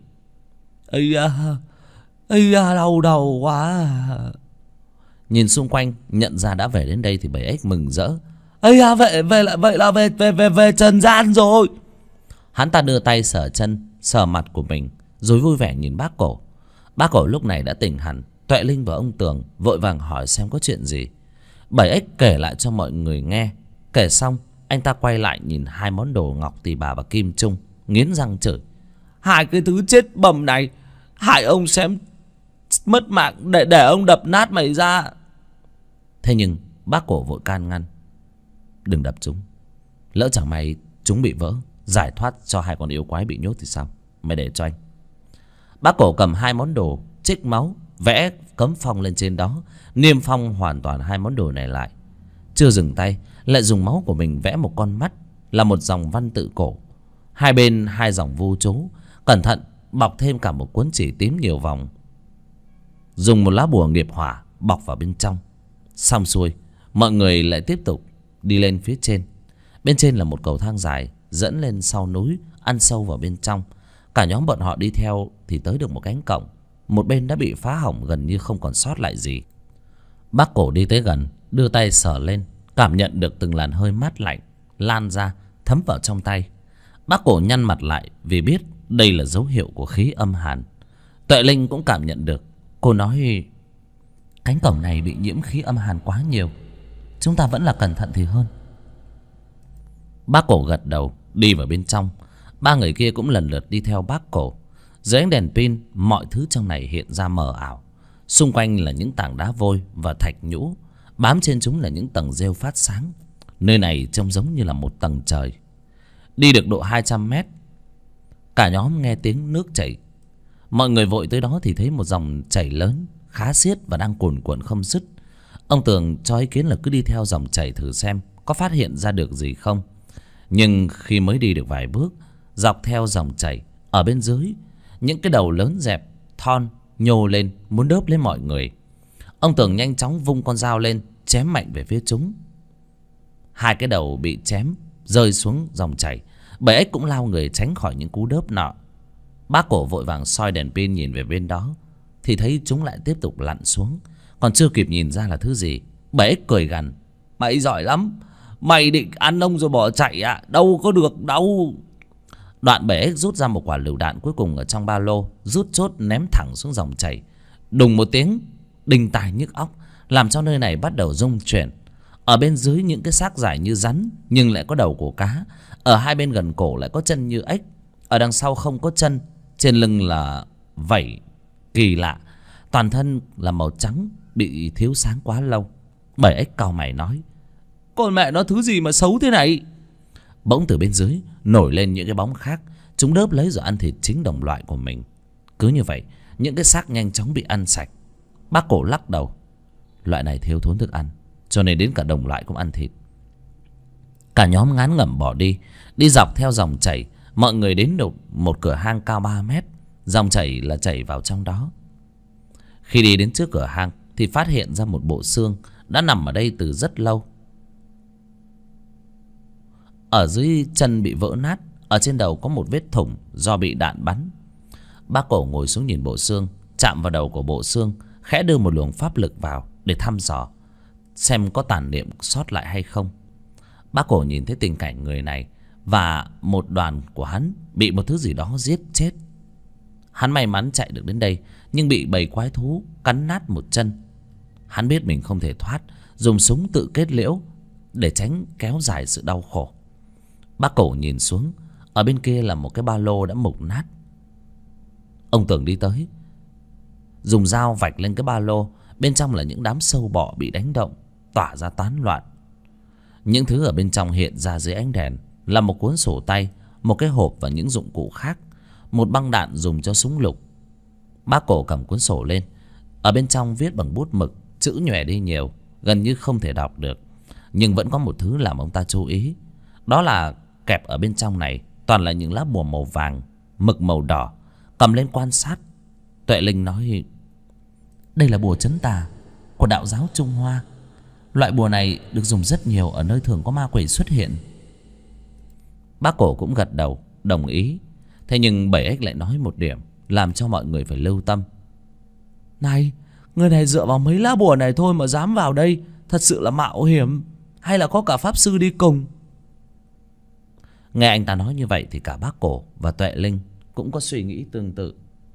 ây da, đau đầu quá. Nhìn xung quanh nhận ra đã về đến đây thì 7X mừng rỡ: ây da, vậy là về trần gian rồi. Hắn ta đưa tay sờ chân sờ mặt của mình rồi vui vẻ nhìn bác Cổ. Bác Cổ lúc này đã tỉnh hẳn. Tuệ Linh và ông Tường vội vàng hỏi xem có chuyện gì. 7X kể lại cho mọi người nghe. Kể xong anh ta quay lại nhìn hai món đồ ngọc tỳ bà và kim trung, nghiến răng chửi: hai cái thứ chết bầm này hại ông xém mất mạng để ông đập nát mày ra. Thế nhưng bác Cổ vội can ngăn: đừng đập chúng, lỡ chẳng may chúng bị vỡ, giải thoát cho hai con yêu quái bị nhốt thì sao? Mày để cho anh. Bác Cổ cầm hai món đồ, trích máu, vẽ cấm phong lên trên đó, niêm phong hoàn toàn hai món đồ này lại. Chưa dừng tay, lại dùng máu của mình vẽ một con mắt là một dòng văn tự cổ, hai bên hai dòng vu chú, cẩn thận bọc thêm cả một cuốn chỉ tím nhiều vòng, dùng một lá bùa nghiệp hỏa bọc vào bên trong. Xong xuôi, mọi người lại tiếp tục đi lên phía trên. Bên trên là một cầu thang dài dẫn lên sau núi, ăn sâu vào bên trong. Cả nhóm bọn họ đi theo thì tới được một cánh cổng. Một bên đã bị phá hỏng gần như không còn sót lại gì. Bác Cổ đi tới gần, đưa tay sờ lên, cảm nhận được từng làn hơi mát lạnh lan ra thấm vào trong tay. Bác Cổ nhăn mặt lại vì biết đây là dấu hiệu của khí âm hàn. Tuệ Linh cũng cảm nhận được. Cô nói: cánh cổng này bị nhiễm khí âm hàn quá nhiều, chúng ta vẫn là cẩn thận thì hơn. Bác Cổ gật đầu đi vào bên trong. Ba người kia cũng lần lượt đi theo bác Cổ. Dưới ánh đèn pin, mọi thứ trong này hiện ra mờ ảo. Xung quanh là những tảng đá vôi và thạch nhũ, bám trên chúng là những tầng rêu phát sáng. Nơi này trông giống như là một tầng trời. Đi được độ 200 mét, cả nhóm nghe tiếng nước chảy. Mọi người vội tới đó thì thấy một dòng chảy lớn khá xiết và đang cuồn cuộn không dứt. Ông Tường cho ý kiến là cứ đi theo dòng chảy thử xem có phát hiện ra được gì không. Nhưng khi mới đi được vài bước, dọc theo dòng chảy ở bên dưới, những cái đầu lớn dẹp thon nhô lên muốn đớp lấy mọi người. Ông Tường nhanh chóng vung con dao lên chém mạnh về phía chúng. Hai cái đầu bị chém rơi xuống dòng chảy. Bầy ếch cũng lao người tránh khỏi những cú đớp nọ. Bác Cổ vội vàng soi đèn pin nhìn về bên đó thì thấy chúng lại tiếp tục lặn xuống. Còn chưa kịp nhìn ra là thứ gì, bầy ếch cười gằn: "Mày giỏi lắm, mày định ăn ông rồi bỏ chạy à? Đâu có được đâu." Đoạn bầy ếch rút ra một quả lựu đạn cuối cùng ở trong ba lô, rút chốt ném thẳng xuống dòng chảy. Đùng một tiếng đinh tai nhức óc, làm cho nơi này bắt đầu rung chuyển. Ở bên dưới những cái xác dài như rắn nhưng lại có đầu của cá. Ở hai bên gần cổ lại có chân như ếch. Ở đằng sau không có chân, trên lưng là vảy kỳ lạ. Toàn thân là màu trắng, bị thiếu sáng quá lâu. Bầy ếch cau mày nói: "Con mẹ nó, thứ gì mà xấu thế này?" Bỗng từ bên dưới nổi lên những cái bóng khác. Chúng đớp lấy rồi ăn thịt chính đồng loại của mình. Cứ như vậy những cái xác nhanh chóng bị ăn sạch. Bác Cổ lắc đầu: "Loại này thiếu thốn thức ăn, cho nên đến cả đồng loại cũng ăn thịt." Cả nhóm ngán ngẩm bỏ đi. Đi dọc theo dòng chảy, mọi người đến được một cửa hang cao 3 mét. Dòng chảy là chảy vào trong đó. Khi đi đến trước cửa hang thì phát hiện ra một bộ xương đã nằm ở đây từ rất lâu. Ở dưới chân bị vỡ nát, ở trên đầu có một vết thủng do bị đạn bắn. Bác Cổ ngồi xuống nhìn bộ xương, chạm vào đầu của bộ xương, khẽ đưa một luồng pháp lực vào để thăm dò xem có tàn niệm sót lại hay không. Bác Cổ nhìn thấy tình cảnh người này và một đoàn của hắn bị một thứ gì đó giết chết. Hắn may mắn chạy được đến đây, nhưng bị bầy quái thú cắn nát một chân. Hắn biết mình không thể thoát, dùng súng tự kết liễu để tránh kéo dài sự đau khổ. Bác Cổ nhìn xuống, ở bên kia là một cái ba lô đã mục nát. Ông Tường đi tới, dùng dao vạch lên cái ba lô. Bên trong là những đám sâu bọ bị đánh động, tỏa ra tán loạn. Những thứ ở bên trong hiện ra dưới ánh đèn là một cuốn sổ tay, một cái hộp và những dụng cụ khác, một băng đạn dùng cho súng lục. Bác Cổ cầm cuốn sổ lên, ở bên trong viết bằng bút mực, chữ nhòe đi nhiều, gần như không thể đọc được. Nhưng vẫn có một thứ làm ông ta chú ý, đó là kẹp ở bên trong này toàn là những lá bùa màu vàng, mực màu đỏ. Cầm lên quan sát, Tuệ Linh nói: "Đây là bùa trấn tà của đạo giáo Trung Hoa. Loại bùa này được dùng rất nhiều ở nơi thường có ma quỷ xuất hiện." Bác Cổ cũng gật đầu đồng ý. Thế nhưng bầy ếch lại nói một điểm làm cho mọi người phải lưu tâm: "Này, người này dựa vào mấy lá bùa này thôi mà dám vào đây, thật sự là mạo hiểm. Hay là có cả pháp sư đi cùng?" Nghe anh ta nói như vậy thì cả bác Cổ và Tuệ Linh cũng có suy nghĩ tương tự.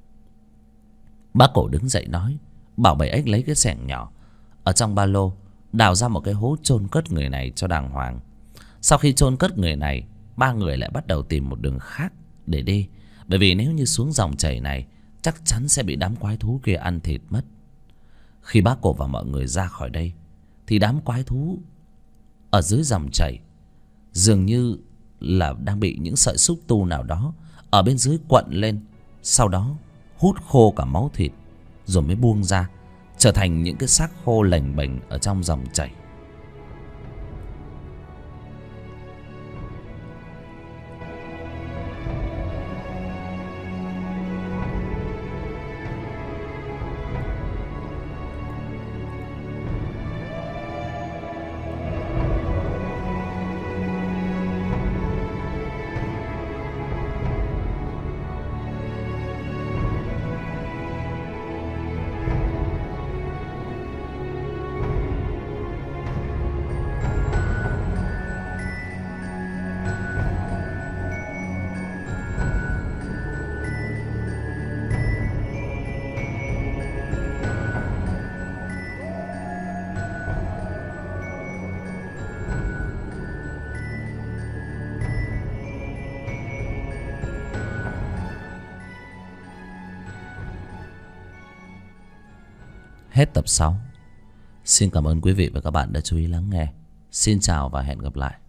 Bác Cổ đứng dậy nói, bảo bầy ếch lấy cái xẻng nhỏ ở trong ba lô, đào ra một cái hố chôn cất người này cho đàng hoàng. Sau khi chôn cất người này, ba người lại bắt đầu tìm một đường khác để đi. Bởi vì nếu như xuống dòng chảy này, chắc chắn sẽ bị đám quái thú kia ăn thịt mất. Khi bác Cổ và mọi người ra khỏi đây, thì đám quái thú ở dưới dòng chảy dường như là đang bị những sợi xúc tu nào đó ở bên dưới quặn lên, sau đó hút khô cả máu thịt rồi mới buông ra, trở thành những cái xác khô lềnh bềnh ở trong dòng chảy. Hết tập 6. Xin cảm ơn quý vị và các bạn đã chú ý lắng nghe. Xin chào và hẹn gặp lại.